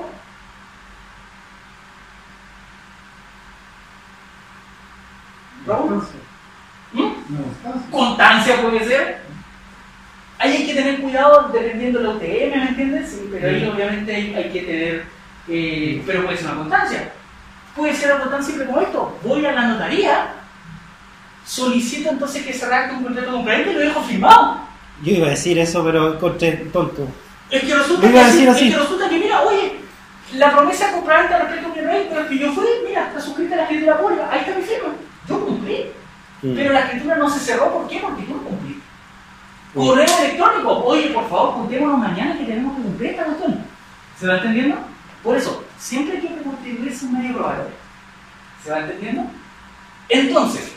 ¿Raúl? Constancia puede ser. Ahí hay que tener cuidado dependiendo de la UTM, ¿me entiendes? Sí, pero ahí obviamente hay que tener, pero puede ser una constancia. Puede ser algo tan simple como esto. Voy a la notaría, solicito entonces que se redacte un contrato compraventa y lo dejo firmado. Yo iba a decir eso, pero encontré tonto. Es que resulta que, mira, oye, la promesa de compraventa respecto a mi rey, pero que yo fui, mira, está suscrita a la escritura pública, ahí está mi firma. Yo cumplí. Pero la escritura no se cerró, ¿por qué? Porque tú no cumpliste. Correo electrónico, oye, por favor, juntémonos mañana que tenemos que cumplir esta cuestión. ¿Se va entendiendo? Por eso, siempre hay que constituirse un medio probatorio. ¿Se va entendiendo? Entonces,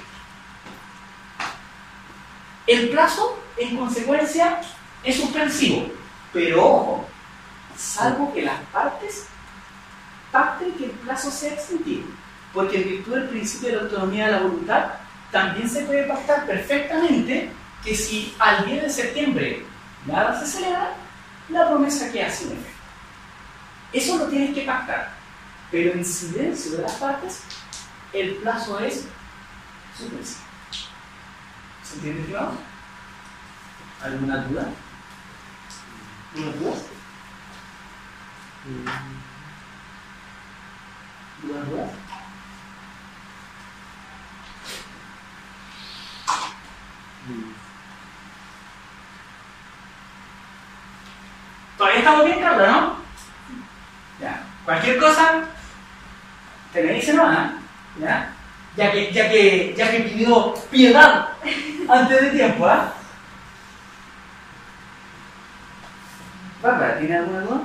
el plazo, en consecuencia, es suspensivo. Pero ojo, salvo que las partes pacten que el plazo sea extintivo. Porque en virtud del principio de la autonomía de la voluntad, también se puede pactar perfectamente que si al 10 de septiembre nada se celebra, la promesa queda sin efecto. Eso lo tienes que pactar. Pero en silencio de las partes, el plazo es suspensivo. ¿Se entiende, estimado? ¿Alguna duda? ¿Alguna duda? ¿Dudas? Todavía estamos bien, Carla, ¿no? Ya. Cualquier cosa, te me dice no, ¿eh? ¿Ya? Ya que pidió piedad antes de tiempo, ¿ah? Bárbara, ¿tiene alguna duda?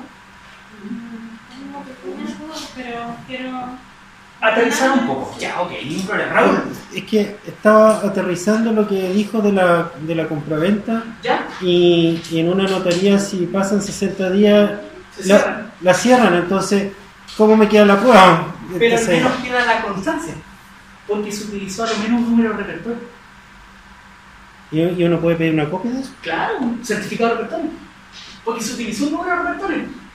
Tengo pequeñas dudas, pero quiero Aterrizar un poco. Ya, ok, ningún problema. Raúl, Es que estaba aterrizando lo que dijo de la compraventa ¿ya? y en una notaría si pasan 60 días Se cierran. la cierran, entonces ¿cómo me queda la prueba? Pero al Entonces, menos queda la constancia, porque se utilizó a lo menos un número de repertorio. ¿y uno puede pedir una copia de eso? Claro, un certificado de repertorio. Porque se utilizó un número de repertorio.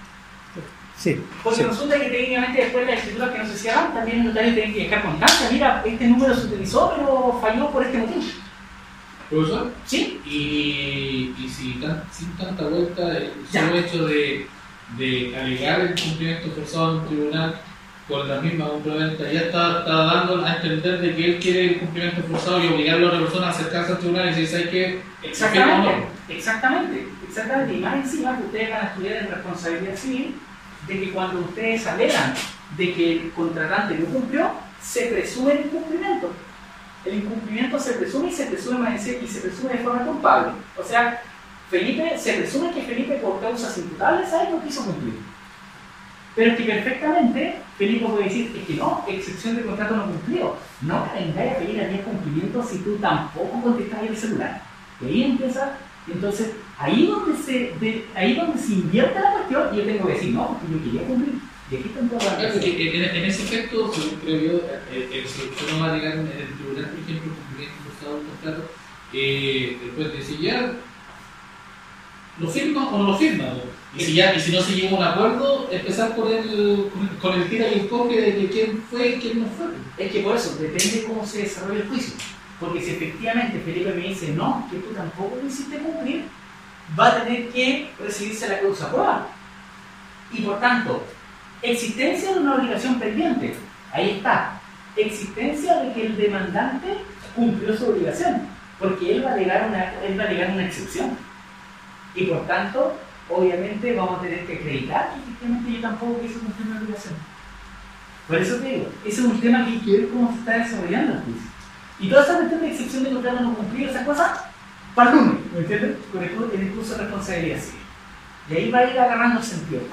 Sí. Porque sí. resulta que técnicamente después de las escrituras que no se cierran, también el notario tiene que dejar constancia. Mira, este número se utilizó, pero falló por este motivo. ¿Profesor? ¿Sí? Y si sin tanta vuelta, el Ya. solo hecho de alegar el cumplimiento forzado en un tribunal con la misma compraventa ya está dando a entender de que él quiere el cumplimiento forzado y obligar a la otra persona a acercarse al tribunal y decir, ¿sabes qué? Exactamente. Y más encima que ustedes van a estudiar en responsabilidad civil, de que cuando ustedes alegan de que el contratante no cumplió, se presume el incumplimiento. El incumplimiento se presume y se presume de forma culpable. O sea, se presume que Felipe por causas imputables a él no quiso cumplir. Pero que perfectamente Felipe puede decir, es que no, excepción de contrato no cumplió. No me vengáis a pedir a mí el cumplimiento si tú tampoco contestas el celular. Y ahí empieza, entonces, ahí donde se invierte la cuestión, y yo tengo que decir, no, porque yo quería cumplir. Y aquí está en toda la Claro, cuestión. porque en ese efecto, según creo yo, si usted no va a llegar en el tribunal, por ejemplo, cumplimiento forzado del contrato, después de decir ya, ¿lo firma o no lo firma? Y si no se llega a un acuerdo, empezar con el tira y el coge de que quién fue y quién no fue. Es que por eso, depende cómo se desarrolla el juicio. Porque si efectivamente Felipe me dice, no, que tú tampoco lo hiciste cumplir, va a tener que recibirse la causa prueba. Y por tanto, existencia de una obligación pendiente, ahí está. Existencia de que el demandante cumplió su obligación, porque él va a alegar una excepción. Y por tanto, obviamente vamos a tener que acreditar que efectivamente yo tampoco quise cumplir una obligación. Por eso te digo, ese es un tema que hay que ver cómo se está desarrollando el juicio. Y toda esa cuestión de excepción de contrato no cumplido, esas cosas, para el lunes, ¿me entiendes? Con el curso de responsabilidad civil. Y ahí va a ir agarrando el sentido.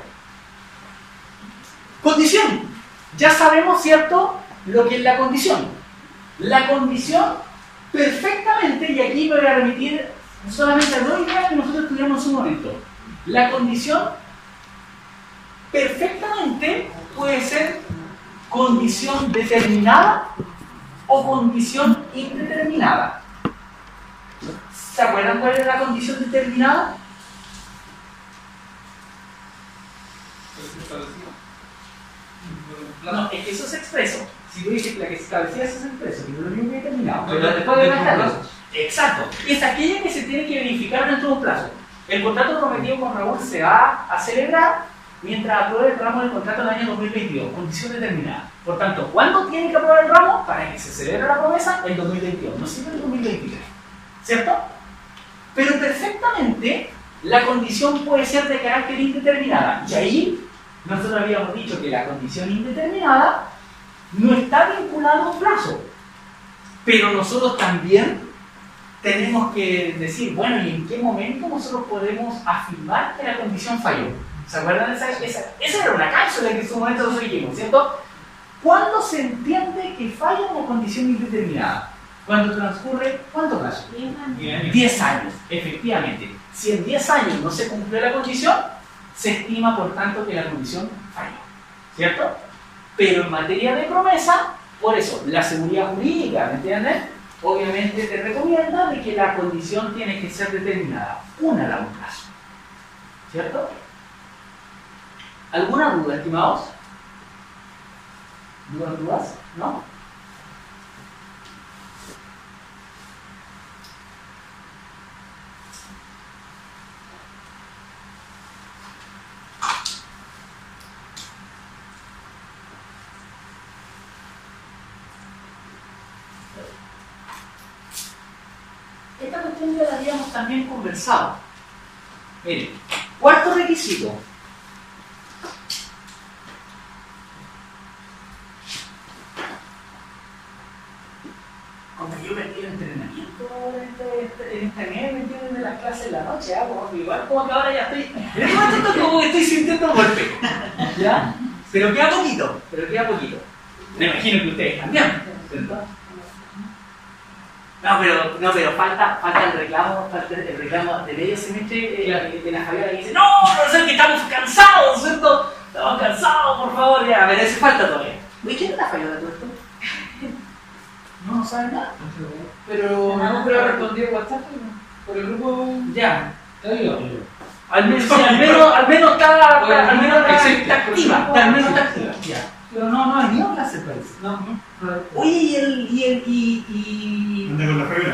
Condición. Ya sabemos, ¿cierto?, lo que es la condición. La condición, perfectamente, y aquí voy a remitir solamente a dos ideas que nosotros estudiamos en un momento. La condición, perfectamente, puede ser condición determinada o condición indeterminada. ¿Se acuerdan cuál es la condición determinada? No, es que eso es expreso. Si tú dices que la que se establecía, eso es expreso, que no es lo mismo que determinado. Pero después de gastarlo. Exacto. Es aquella que se tiene que verificar dentro de un plazo. El contrato prometido con Raúl se va a celebrar mientras apruebe el ramo del contrato en el año 2022, condición determinada. Por tanto, ¿cuándo tiene que aprobar el ramo? Para que se celebre la promesa, el 2022, no siempre el 2023. ¿Cierto? Pero perfectamente, la condición puede ser de carácter indeterminada. Y ahí, nosotros habíamos dicho que la condición indeterminada no está vinculada a un plazo. Pero nosotros también tenemos que decir, bueno, ¿y en qué momento nosotros podemos afirmar que la condición falló? ¿Se acuerdan? Esa era una cápsula que en su momento nosotros dijimos, ¿cierto? ¿Cuándo se entiende que falla una condición indeterminada? Cuando transcurre, ¿cuánto plazo? 10 años. 10 años, efectivamente. Si en 10 años no se cumplió la condición, se estima por tanto que la condición falló, ¿cierto? Pero en materia de promesa, por eso, la seguridad jurídica, ¿me entiendes? Obviamente te recomienda de que la condición tiene que ser determinada, una a largo plazo, ¿cierto? ¿Alguna duda, estimados? ¿Dudas? ¿No? esta cuestión ya la habíamos también conversado. Miren, cuarto requisito. Como yo perdí el entrenamiento en este mes, me entienden, de las clases de la noche, igual como que ahora ya estoy. En este momento como que estoy sintiendo un golpe. ¿Ya? Pero queda poquito, Me imagino que ustedes también, ¿cierto? No, pero falta el reclamo de medio semestre de la Fabiola que dice, no, profesor, que estamos cansados, ¿cierto? Estamos cansados, por favor, ya, pero eso falta todavía. Oye, ¿quién es la Fabiola de todo esto? No saben nada. Pero no creo responder WhatsApp por el grupo. Ya. Está vivo. Al menos está activa. Al menos está activa. Ya. Pero no ha venido a clase, parece. No. Oye, ¿Dónde con la Fabiola?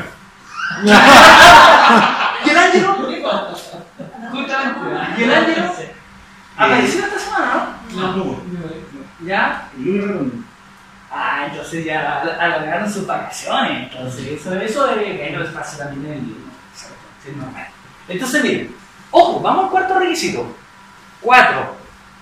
¿Y el Ángelo? Justamente. ¿Y el Ángelo? ¿Apareció esta semana, no? No. ¿Ya? El lunes redondo. Ah, entonces ya alargaron sus vacaciones. Entonces, eso debe no es fácil también en el libro. Es normal. Entonces, miren, ojo, vamos al cuarto requisito. 4.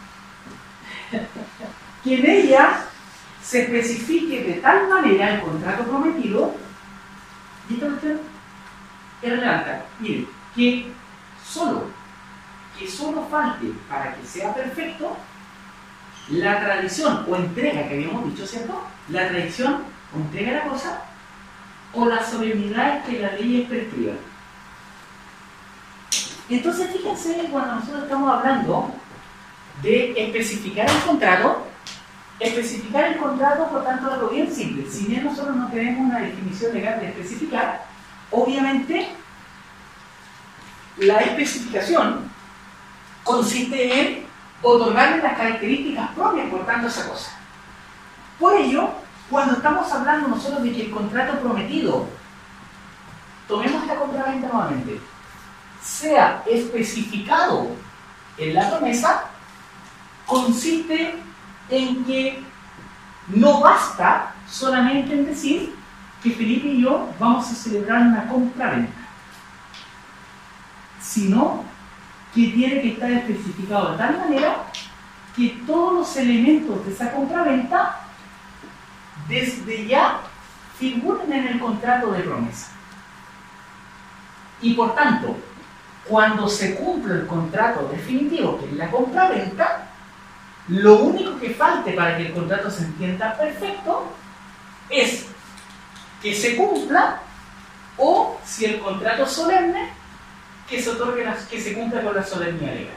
Que en ella se especifique de tal manera el contrato prometido, y esta cuestión es relevante. Miren, que solo falte para que sea perfecto la tradición o entrega que habíamos dicho, ¿cierto? La tradición o entrega la cosa o las solemnidades que la ley prescribe. Entonces, fíjense, cuando nosotros estamos hablando de especificar el contrato, por tanto, es algo bien simple. Si bien nosotros no tenemos una definición legal de especificar, obviamente la especificación consiste en otorgarle las características propias, por tanto, a esa cosa. Por ello, cuando estamos hablando nosotros de que el contrato prometido, tomemos la compraventa nuevamente, sea especificado en la promesa, consiste en que no basta solamente en decir que Felipe y yo vamos a celebrar una compraventa, sino que tiene que estar especificado de tal manera que todos los elementos de esa compraventa desde ya figuren en el contrato de promesa. Y por tanto, cuando se cumple el contrato definitivo, que es la compraventa, lo único que falte para que el contrato se entienda perfecto es que se cumpla, o si el contrato es solemne, que se cumpla con la solemnidad legal.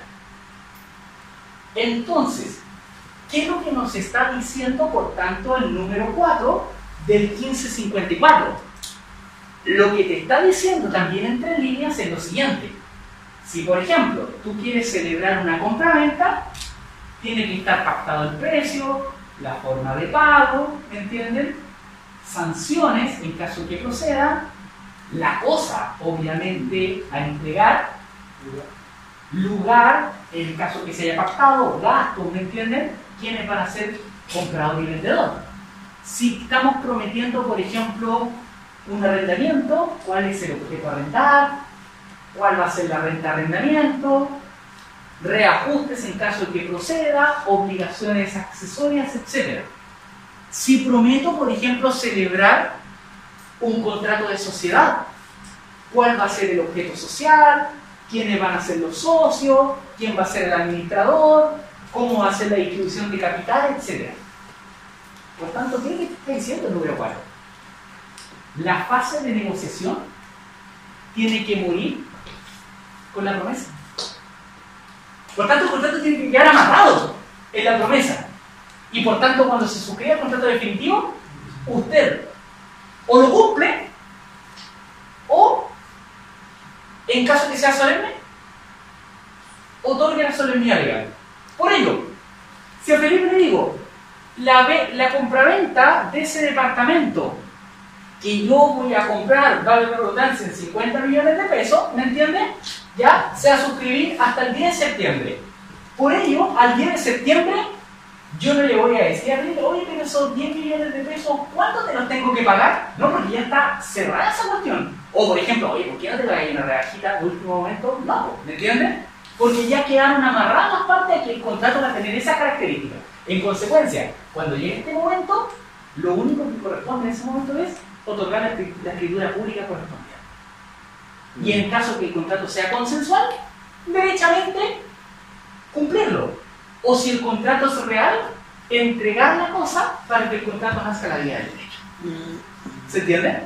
Entonces, ¿qué es lo que nos está diciendo, por tanto, el número 4 del 1554? Lo que te está diciendo también entre líneas es lo siguiente. Si, por ejemplo, tú quieres celebrar una compraventa, tiene que estar pactado el precio, la forma de pago, ¿entienden? Sanciones en caso que proceda, la cosa, obviamente, a entregar, lugar, en caso que se haya pactado, gastos, ¿me entienden? ¿Quiénes van a ser comprador y vendedor? Si estamos prometiendo, por ejemplo, un arrendamiento, ¿cuál es el objeto a arrendar? ¿Cuál va a ser la renta de arrendamiento? Reajustes en caso de que proceda, obligaciones accesorias, etc. Si prometo, por ejemplo, celebrar un contrato de sociedad, ¿cuál va a ser el objeto social? ¿Quiénes van a ser los socios? ¿Quién va a ser el administrador? ¿Cómo va a ser la distribución de capital? Etc. Por tanto, ¿qué está diciendo el número 4? La fase de negociación tiene que morir con la promesa. Por tanto, el contrato tiene que quedar amarrado en la promesa. Y por tanto, cuando se suscribe el contrato definitivo, usted o lo cumple, o, en caso que sea solemne, otorgue la solemnidad legal. Por ello, si a Felipe le digo, la compraventa de ese departamento que yo voy a comprar, vale la redundancia, en 50 millones de pesos, ¿me entiende? Ya se va a suscribir hasta el 10 de septiembre. Por ello, al 10 de septiembre, yo no le voy a decir a Felipe, oye, pero esos 10 millones de pesos, ¿cuánto te los tengo que pagar? No, porque ya está cerrada esa cuestión. O por ejemplo, oye, ¿por qué no te pagáis una rebajita de último momento? No, ¿me entiendes? Porque ya quedaron amarradas las partes a que el contrato va a tener esa característica. En consecuencia, cuando llegue este momento, lo único que corresponde en ese momento es otorgar la escritura pública correspondiente. Y en caso que el contrato sea consensual, derechamente cumplirlo. O si el contrato es real, entregar la cosa para que el contrato nazca la vía del derecho. ¿Se entiende?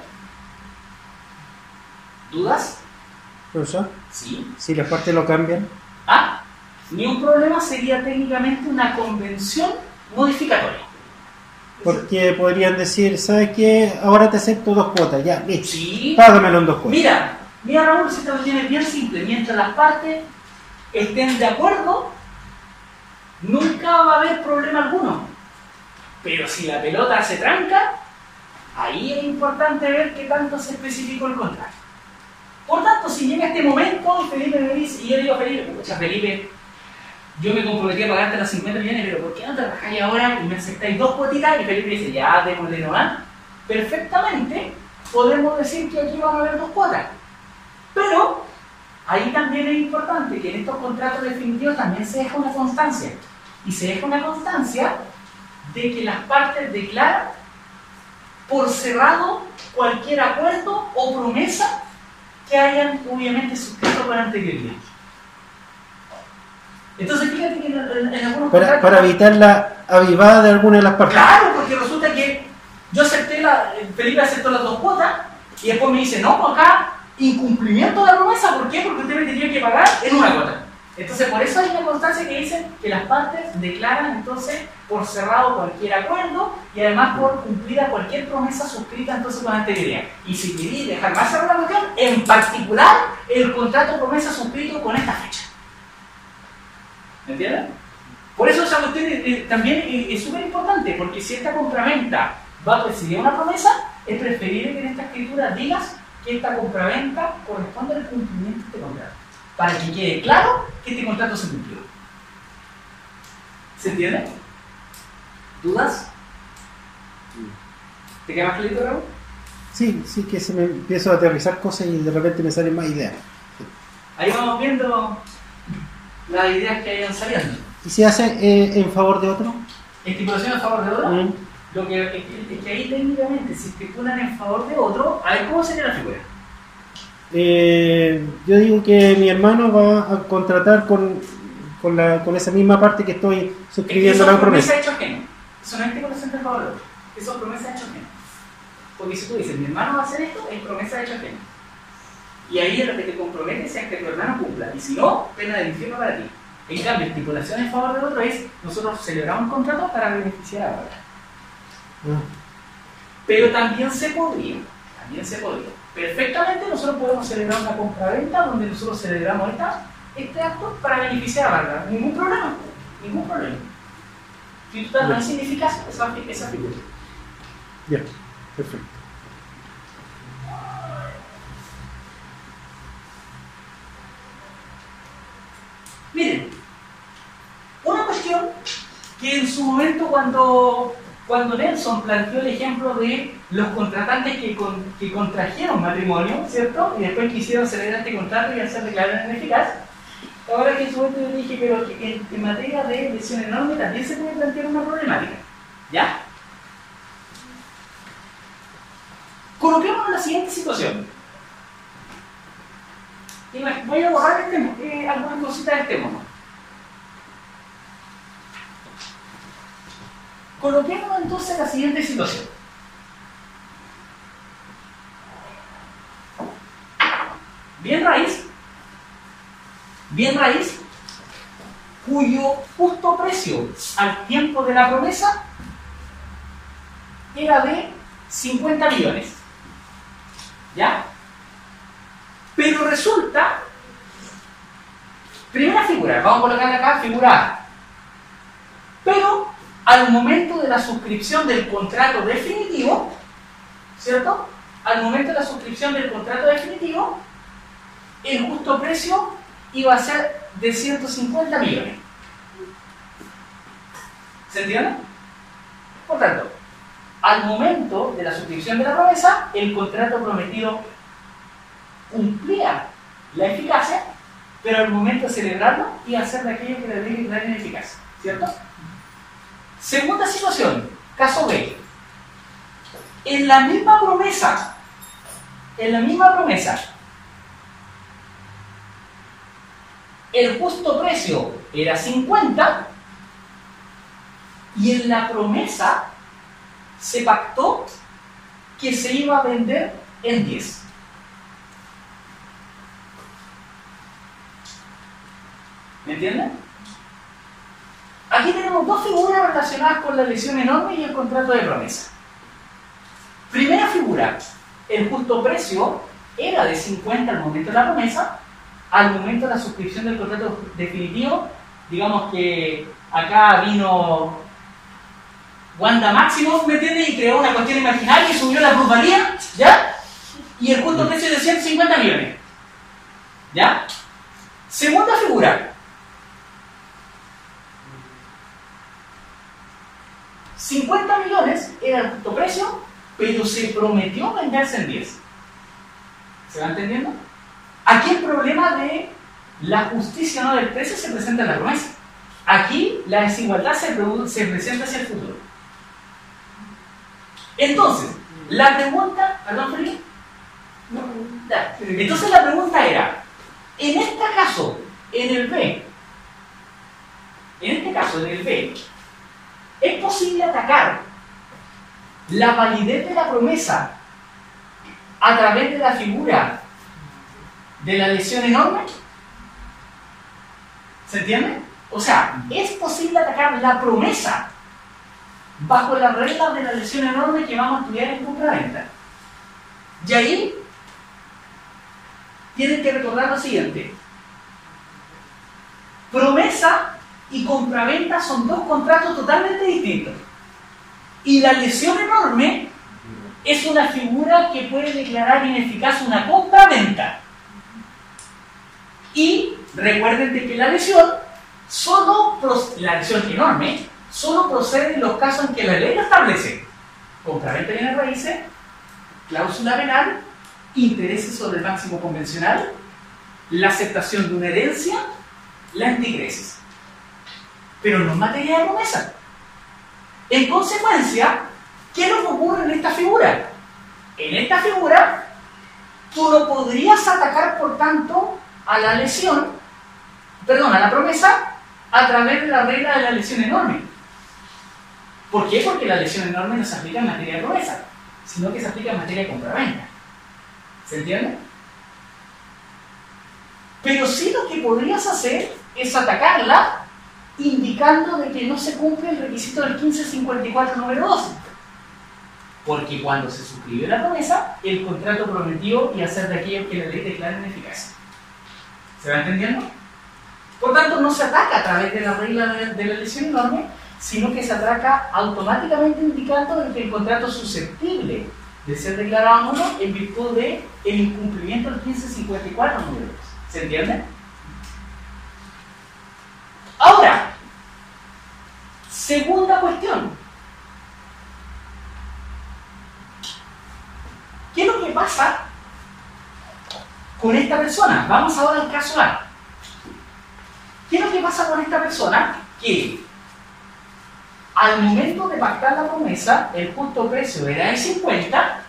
¿Dudas? Profesor, Sí. si las partes lo cambian, Ah, ni un problema, sería técnicamente una convención modificatoria. porque podrían decir, ¿sabes qué? Ahora te acepto 2 cuotas, ya, listo. Sí. Págamelo en 2 cuotas. Mira Raúl, si esta cuestión es bien simple. Mientras las partes estén de acuerdo, nunca va a haber problema alguno. Pero si la pelota se tranca, ahí es importante ver qué tanto se especificó el contrato. Por tanto, si llega este momento y Felipe me dice, y yo digo a Felipe, pucha Felipe, yo me comprometí a pagarte los 50 millones, pero ¿por qué no te rajáis ahora y me aceptáis 2 cuotitas? Y Felipe dice, ya, démosle nomás. Perfectamente podemos decir que aquí van a haber 2 cuotas. Pero ahí también es importante que en estos contratos definitivos también se deja una constancia. Y se deja una constancia de que las partes declaran por cerrado cualquier acuerdo o promesa que hayan obviamente suscrito con anterioridad. Entonces fíjate que en algunos contratos... Para evitar la avivada de alguna de las partes. Claro, porque resulta que yo acepté Felipe aceptó las 2 cuotas y después me dice, no, pues acá incumplimiento de la promesa. ¿Por qué? Porque usted me tenía que pagar en una cuota. Entonces por eso hay una constancia que dice que las partes declaran entonces por cerrado cualquier acuerdo y además por cumplida cualquier promesa suscrita entonces con anterioridad. Y si queréis dejar más cerrada la cuestión, en particular el contrato de promesa suscrito con esta fecha. ¿Me entienden? Por eso esa cuestión también es súper importante, porque si esta compraventa va a presidir una promesa, es preferible que en esta escritura digas que esta compraventa corresponde al cumplimiento de este contrato, para que quede claro que este contrato se cumplió. ¿Se entiende? ¿Dudas? ¿Te queda más clarito, Raúl? Sí, que se me empiezo a aterrizar cosas y de repente me salen más ideas. Ahí vamos viendo las ideas que vayan saliendo. ¿Y si hace en favor de otro? ¿Estipulación a favor de otro? Lo que es que ahí técnicamente se estipulan en favor de otro, a ver cómo sería la figura. Yo digo que mi hermano va a contratar con esa misma parte que estoy suscribiendo la promesa. Hecho ajeno. Eso no es estipulación en favor de otro. Eso es promesa hecho ajeno. Porque si tú dices, mi hermano va a hacer esto, es promesa hecho ajeno. Y ahí es lo que te comprometes es que tu hermano cumpla. Y si no, pena del infierno para ti. En cambio, estipulación en favor de otro es nosotros celebramos un contrato para beneficiar a otra. Pero también se podría. Perfectamente nosotros podemos celebrar una compraventa donde nosotros celebramos este acto para beneficiar a Bárbara. Ningún problema. Si tú no significas esa figura. Bien, perfecto. Miren, una cuestión que en su momento cuando Nelson planteó el ejemplo de los contratantes que contrajeron matrimonio, ¿cierto? Y después quisieron celebrar este contrato y hacer declaración ineficaz. Ahora que en su momento yo dije, pero que en materia de lesión enorme también se puede plantear una problemática. ¿Ya? Coloquémonos en la siguiente situación. Voy a borrar algunas cositas de este modo. Coloquémonos entonces en la siguiente situación. Bien raíz, cuyo justo precio al tiempo de la promesa era de 50 millones. ¿Ya? Pero resulta, primera figura, vamos a colocarla acá, figura A. Pero al momento de la suscripción del contrato definitivo, ¿cierto? Al momento de la suscripción del contrato definitivo, el justo precio iba a ser de 150 millones. ¿Se entiende? Por tanto, al momento de la suscripción de la promesa, el contrato prometido cumplía la eficacia, pero al momento de celebrarlo iba a ser de aquello que le debía declarar ineficacia, ¿cierto? Segunda situación, caso B. En la misma promesa, el justo precio era 50 y en la promesa se pactó que se iba a vender en 10. ¿Me entienden? Aquí tenemos dos figuras relacionadas con la lesión enorme y el contrato de promesa. Primera figura, el justo precio era de 50 al momento de la promesa. Al momento de la suscripción del contrato definitivo, digamos que acá vino Wanda Maximoff, ¿me entiendes? Y creó una cuestión imaginaria y subió la plusvalía, ¿ya? Y el justo precio es de 150 millones, ¿ya? Segunda figura. 50 millones era el justo precio, pero se prometió venderse en 10. ¿Se va entendiendo? Aquí el problema de la justicia no del precio se presenta en la promesa. Aquí la desigualdad se presenta hacia el futuro. Entonces, la pregunta... ¿Perdón, Felipe? No. Entonces la pregunta era, en este caso, en el B, ¿es posible atacar la validez de la promesa a través de la figura de la lesión enorme? ¿Se entiende? O sea, es posible atacar la promesa bajo las reglas de la lesión enorme que vamos a estudiar en compraventa. Y ahí tienen que recordar lo siguiente: promesa y compraventa son dos contratos totalmente distintos. Y la lesión enorme es una figura que puede declarar ineficaz una compraventa. Y recuerden de que la lesión enorme solo procede en los casos en que la ley lo establece: compraventa de bienes raíces, cláusula penal, intereses sobre el máximo convencional, la aceptación de una herencia, la anticresis. Pero no en materia de promesa. En consecuencia, ¿qué es lo que ocurre en esta figura? En esta figura, tú no podrías atacar, por tanto, a la promesa a través de la regla de la lesión enorme. ¿Por qué? Porque la lesión enorme no se aplica en materia de promesa, sino que se aplica en materia de compraventa. ¿Se entiende? Pero sí lo que podrías hacer es atacarla indicando de que no se cumple el requisito del 1554 número 12. Porque cuando se suscribió la promesa, el contrato prometió y hacer de aquello que la ley declara ineficaz. ¿Se va entendiendo? Por tanto, no se ataca a través de la regla de la lesión enorme, sino que se ataca automáticamente indicando de que el contrato es susceptible de ser declarado nulo en virtud del incumplimiento del 1554 número 2. ¿Se entiende? Ahora, segunda cuestión. ¿Qué es lo que pasa con esta persona? Vamos ahora al caso A. ¿Qué es lo que pasa con esta persona? Que al momento de pactar la promesa, el justo precio era de 50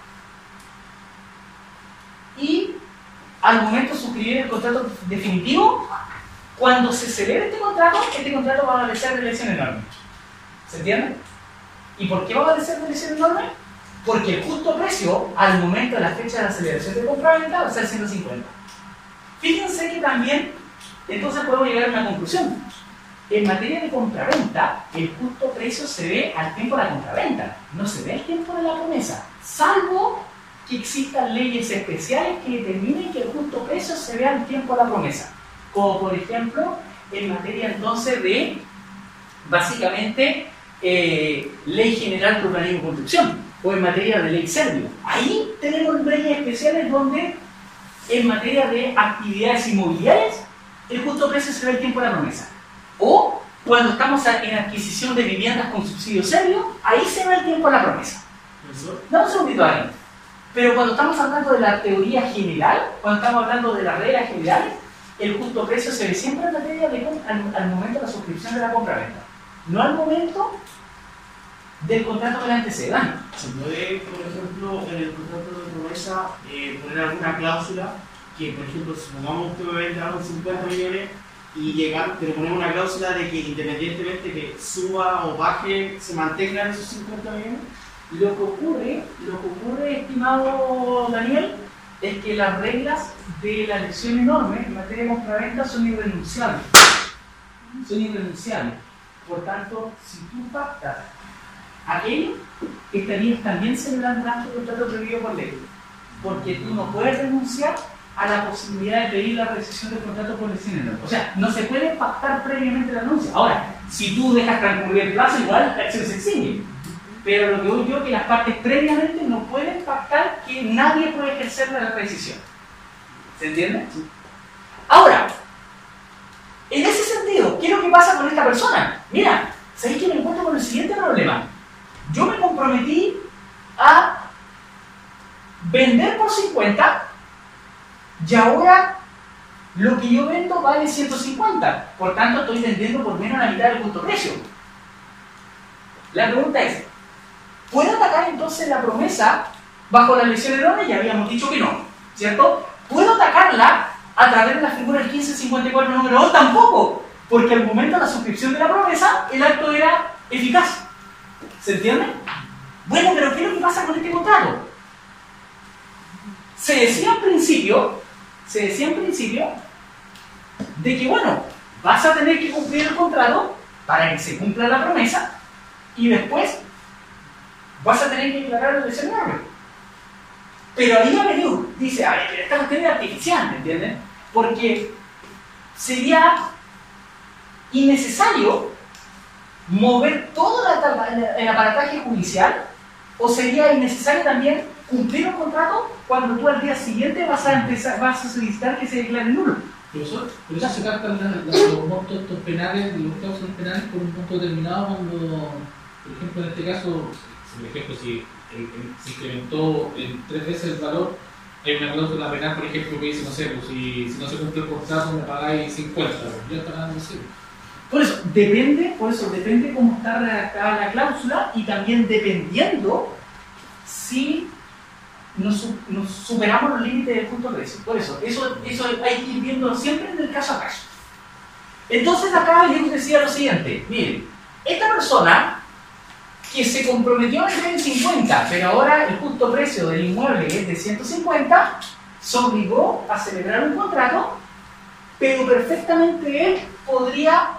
y al momento de suscribir el contrato definitivo, cuando se celebre este contrato va a valer de lesión enorme. ¿Se entiende? ¿Y por qué va a valer de lesión enorme? Porque el justo precio, al momento de la fecha de la celebración de compraventa, va a ser 150. Fíjense que también, entonces podemos llegar a una conclusión. En materia de compraventa, el justo precio se ve al tiempo de la compraventa, no se ve al tiempo de la promesa, salvo que existan leyes especiales que determinen que el justo precio se ve al tiempo de la promesa. Como por ejemplo, en materia entonces de, básicamente, Ley General de Urbanismo y Construcción, o en materia de Ley Servio. Ahí tenemos leyes especiales donde, en materia de actividades inmobiliarias, el justo precio se ve al tiempo de la promesa. O cuando estamos en adquisición de viviendas con subsidio serio, ahí se ve el tiempo de la promesa. Dame un segundito ahí. Pero cuando estamos hablando de la teoría general, cuando estamos hablando de las reglas generales, el justo precio se ve siempre en materia al momento de la suscripción de la compra-venta, no al momento del contrato que le antecede. ¿Se puede, por ejemplo, en el contrato de promesa poner alguna cláusula que, por ejemplo, supongamos que me vendan 50 millones y llegar, pero ponemos una cláusula de que independientemente que suba o baje, se mantengan esos 50 millones? Lo que ocurre, estimado Daniel, es que las reglas de la elección enorme en materia de compraventa son irrenunciables. Por tanto, si tú pactas aquello, estarías también celebrando un acto de contrato prohibido por ley. Porque tú no puedes renunciar a la posibilidad de pedir la rescisión del contrato por elección enorme. O sea, no se puede pactar previamente la anuncia. Ahora, si tú dejas transcurrir el plazo, igual la acción se extingue. Pero lo que voy yo es que las partes previamente no pueden pactar que nadie puede ejercer la rescisión. ¿Se entiende? Ahora, en ese sentido, ¿qué es lo que pasa con esta persona? Mira, ¿sabéis que me encuentro con el siguiente problema? Yo me comprometí a vender por 50 y ahora lo que yo vendo vale 150. Por tanto, estoy vendiendo por menos la mitad del justo precio. La pregunta es, ¿puedo atacar entonces la promesa bajo la elección enorme? Ya habíamos dicho que no, ¿cierto? ¿Puedo atacarla a través de la figura del 1554 número 2? Tampoco, porque al momento de la suscripción de la promesa, el acto era eficaz. ¿Se entiende? Bueno, pero ¿qué es lo que pasa con este contrato? Se decía en principio de que, bueno, vas a tener que cumplir el contrato para que se cumpla la promesa y después vas a tener que declarar el elección enorme. Pero ahí Avenue dice, a ver, pero esta cuestión es artificial, ¿me entienden? Porque sería innecesario mover todo el aparataje judicial, o sería innecesario también cumplir un contrato cuando tú al día siguiente vas a solicitar que se declare nulo. Profesor, por eso se captan los montos penales, los cláusulas penales por un punto determinado cuando, por ejemplo, en este caso, por ejemplo, si se incrementó en 3 veces el valor, hay una cláusula penal, por ejemplo, que dice, no sé, pues, si no se cumple el contrato me pagáis 50, yo estoy pagando 0. Por eso depende cómo está redactada la cláusula y también dependiendo si nos superamos los límites del punto de precio. Por eso hay que ir viendo siempre en el caso a caso. Entonces acá yo decía lo siguiente, miren, esta persona que se comprometió a vender en 50, pero ahora el justo precio del inmueble es de 150, se obligó a celebrar un contrato, pero perfectamente él podría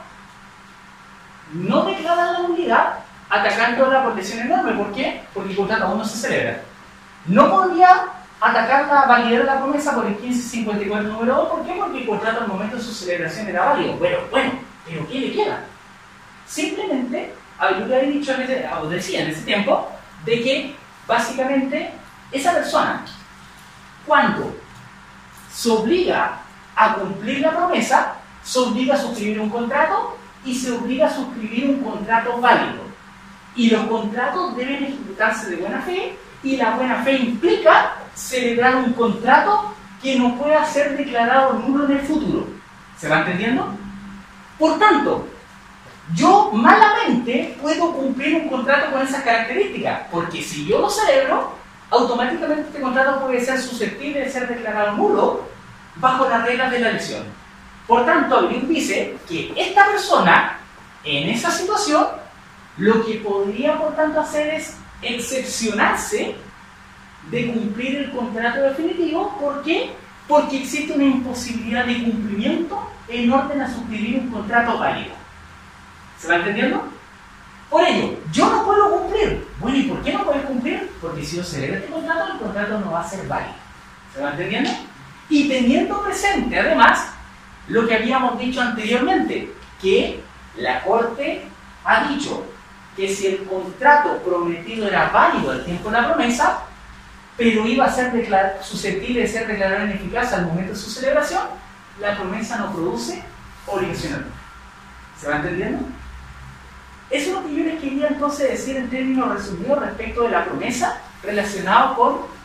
no declarar la nulidad atacándola por lesión enorme. ¿Por qué? Porque el contrato aún no se celebra. No podría atacar la validez de la promesa por el 1554 número 2. ¿Por qué? Porque el contrato al momento de su celebración era válido. Bueno, pero ¿qué le queda? Simplemente, yo le había dicho, o decía en ese tiempo, de que básicamente esa persona, cuando se obliga a cumplir la promesa, se obliga a suscribir un contrato y se obliga a suscribir un contrato válido. Y los contratos deben ejecutarse de buena fe, y la buena fe implica celebrar un contrato que no pueda ser declarado nulo en el futuro. ¿Se va entendiendo? Por tanto, yo malamente puedo cumplir un contrato con esas características, porque si yo lo celebro, automáticamente este contrato puede ser susceptible de ser declarado nulo bajo las reglas de la elección. Por tanto, Abril dice que esta persona, en esa situación, lo que podría, por tanto, hacer es excepcionarse de cumplir el contrato definitivo. ¿Por qué? Porque existe una imposibilidad de cumplimiento en orden a suscribir un contrato válido. ¿Se va entendiendo? Por ello, yo no puedo cumplir. Bueno, ¿y por qué no puedes cumplir? Porque si yo celebro este contrato, el contrato no va a ser válido. ¿Se va entendiendo? Y teniendo presente, además, lo que habíamos dicho anteriormente, que la Corte ha dicho que si el contrato prometido era válido al tiempo de la promesa, pero iba a ser susceptible de ser declarado ineficaz al momento de su celebración, la promesa no produce obligación alguna. ¿Se va entendiendo? Eso es lo que yo les quería entonces decir en términos resumidos respecto de la promesa relacionado con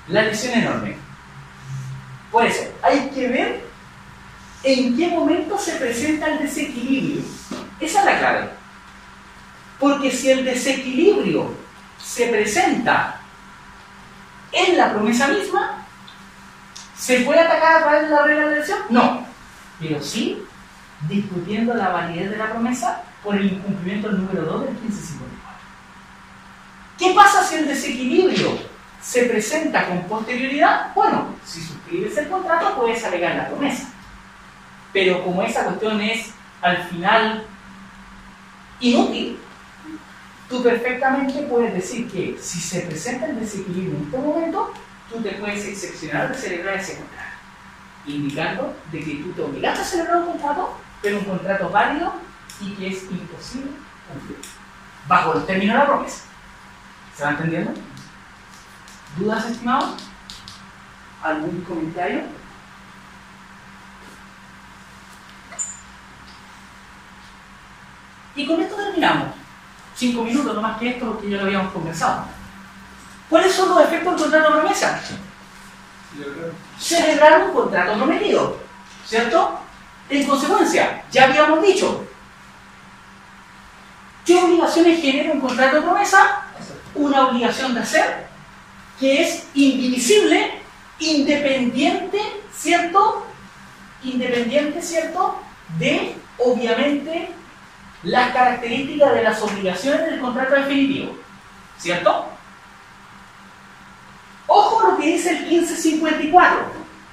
la lesión enorme. Por eso, hay que ver en qué momento se presenta el desequilibrio. Esa es la clave. Porque si el desequilibrio se presenta en la promesa misma, ¿se puede atacar a través de la regla de la lesión? No. Pero sí discutiendo la validez de la promesa por el incumplimiento del número 2 del 1554. ¿Qué pasa si el desequilibrio se presenta con posterioridad? Bueno, si suscribes el contrato puedes alegar la promesa. Pero como esa cuestión es al final inútil, tú perfectamente puedes decir que si se presenta el desequilibrio en este momento, tú te puedes excepcionar de celebrar ese contrato, indicando de que tú te obligaste a celebrar un contrato, pero un contrato válido y que es imposible cumplir bajo el término de la promesa. ¿Se va entendiendo? ¿Dudas, estimados? ¿Algún comentario? Y con esto terminamos. 5 minutos, no más que esto, porque ya lo habíamos conversado. ¿Cuáles son los efectos del contrato de promesa? Celebrar un contrato prometido, ¿cierto? En consecuencia, ya habíamos dicho, ¿qué obligaciones genera un contrato de promesa? Una obligación de hacer que es indivisible, independiente, ¿cierto? Independiente, ¿cierto? De, obviamente, las características de las obligaciones del contrato definitivo, ¿cierto? Ojo lo que dice el 1554,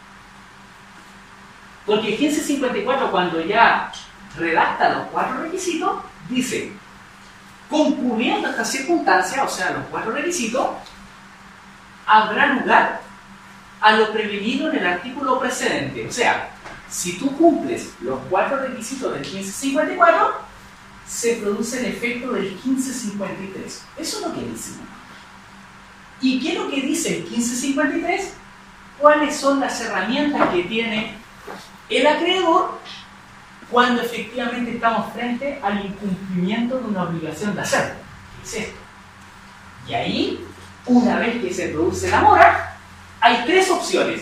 porque el 1554 cuando ya redacta los 4 requisitos, dice, concurriendo estas circunstancias, o sea, los 4 requisitos, habrá lugar a lo prevenido en el artículo precedente. O sea, si tú cumples los 4 requisitos del 1554, se produce el efecto del 1553. Eso es lo que dice. ¿Y qué es lo que dice el 1553? ¿Cuáles son las herramientas que tiene el acreedor cuando efectivamente estamos frente al incumplimiento de una obligación de hacerlo? ¿Qué es esto? Y ahí, una vez que se produce la mora, hay 3 opciones.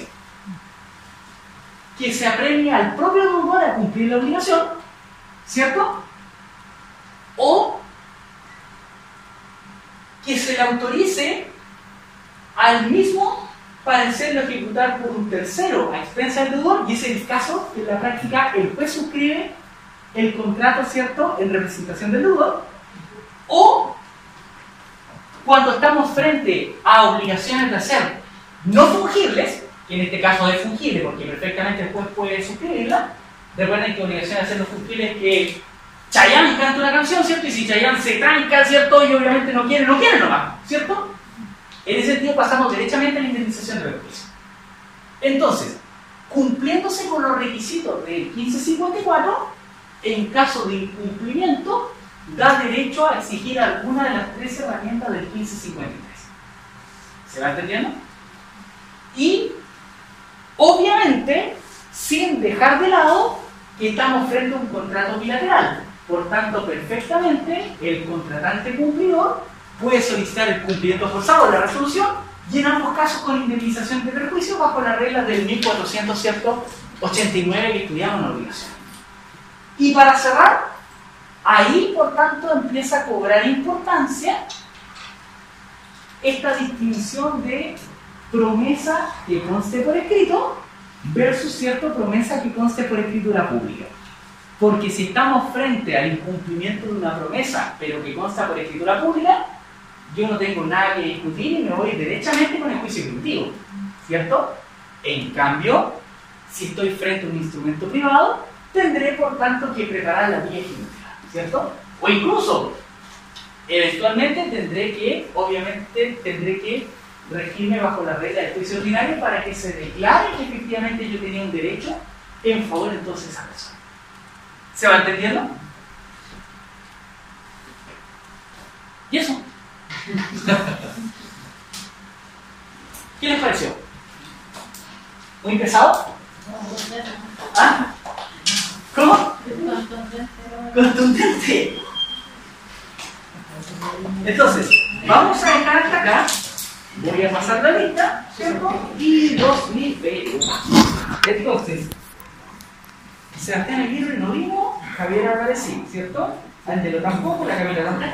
Que se apremia al propio deudor a cumplir la obligación, ¿cierto? O que se le autorice al mismo para hacerlo ejecutar por un tercero a expensas del deudor, y ese es el caso que en la práctica el juez suscribe el contrato, ¿cierto?, en representación del deudor, o cuando estamos frente a obligaciones de hacer no fungibles, que en este caso es fungible porque perfectamente el juez puede suscribirla. Recuerden que obligación de hacer no fungible es que Chayanne canta una canción, ¿cierto? Y si Chayanne se tranca, ¿cierto? Y obviamente no quiere nomás, ¿cierto? En ese sentido pasamos derechamente a la indemnización de perjuicio. Entonces, cumpliéndose con los requisitos del 1554, en caso de incumplimiento, da derecho a exigir alguna de las 3 herramientas del 1553. ¿Se va entendiendo? Y, obviamente, sin dejar de lado que estamos frente a un contrato bilateral. Por tanto, perfectamente, el contratante cumplidor puede solicitar el cumplimiento forzado de la resolución y en ambos casos con indemnización de perjuicio bajo las reglas del 1489 que estudiamos en la obligación. Y para cerrar, ahí por tanto empieza a cobrar importancia esta distinción de promesa que conste por escrito versus, ¿cierto?, promesa que conste por escritura pública. Porque si estamos frente al incumplimiento de una promesa, pero que consta por escritura pública, yo no tengo nada que discutir y me voy derechamente con el juicio ejecutivo, ¿cierto? En cambio, si estoy frente a un instrumento privado, tendré por tanto que preparar la vía ejecutiva, ¿cierto? O incluso, eventualmente tendré que regirme bajo la regla del juicio ordinario para que se declare que efectivamente yo tenía un derecho en favor entonces de esa persona. ¿Se va entendiendo? Y eso. ¿Qué les pareció? ¿Muy pesado? ¿Ah? ¿Cómo? Contundente. Entonces, vamos a dejar hasta acá Voy a pasar la lista, ¿cierto? Y 2000 pesos. Entonces, Sebastián Aguirre no vino, Javier Álvarez sí, ¿cierto? Andelo tampoco, la Camila tampoco.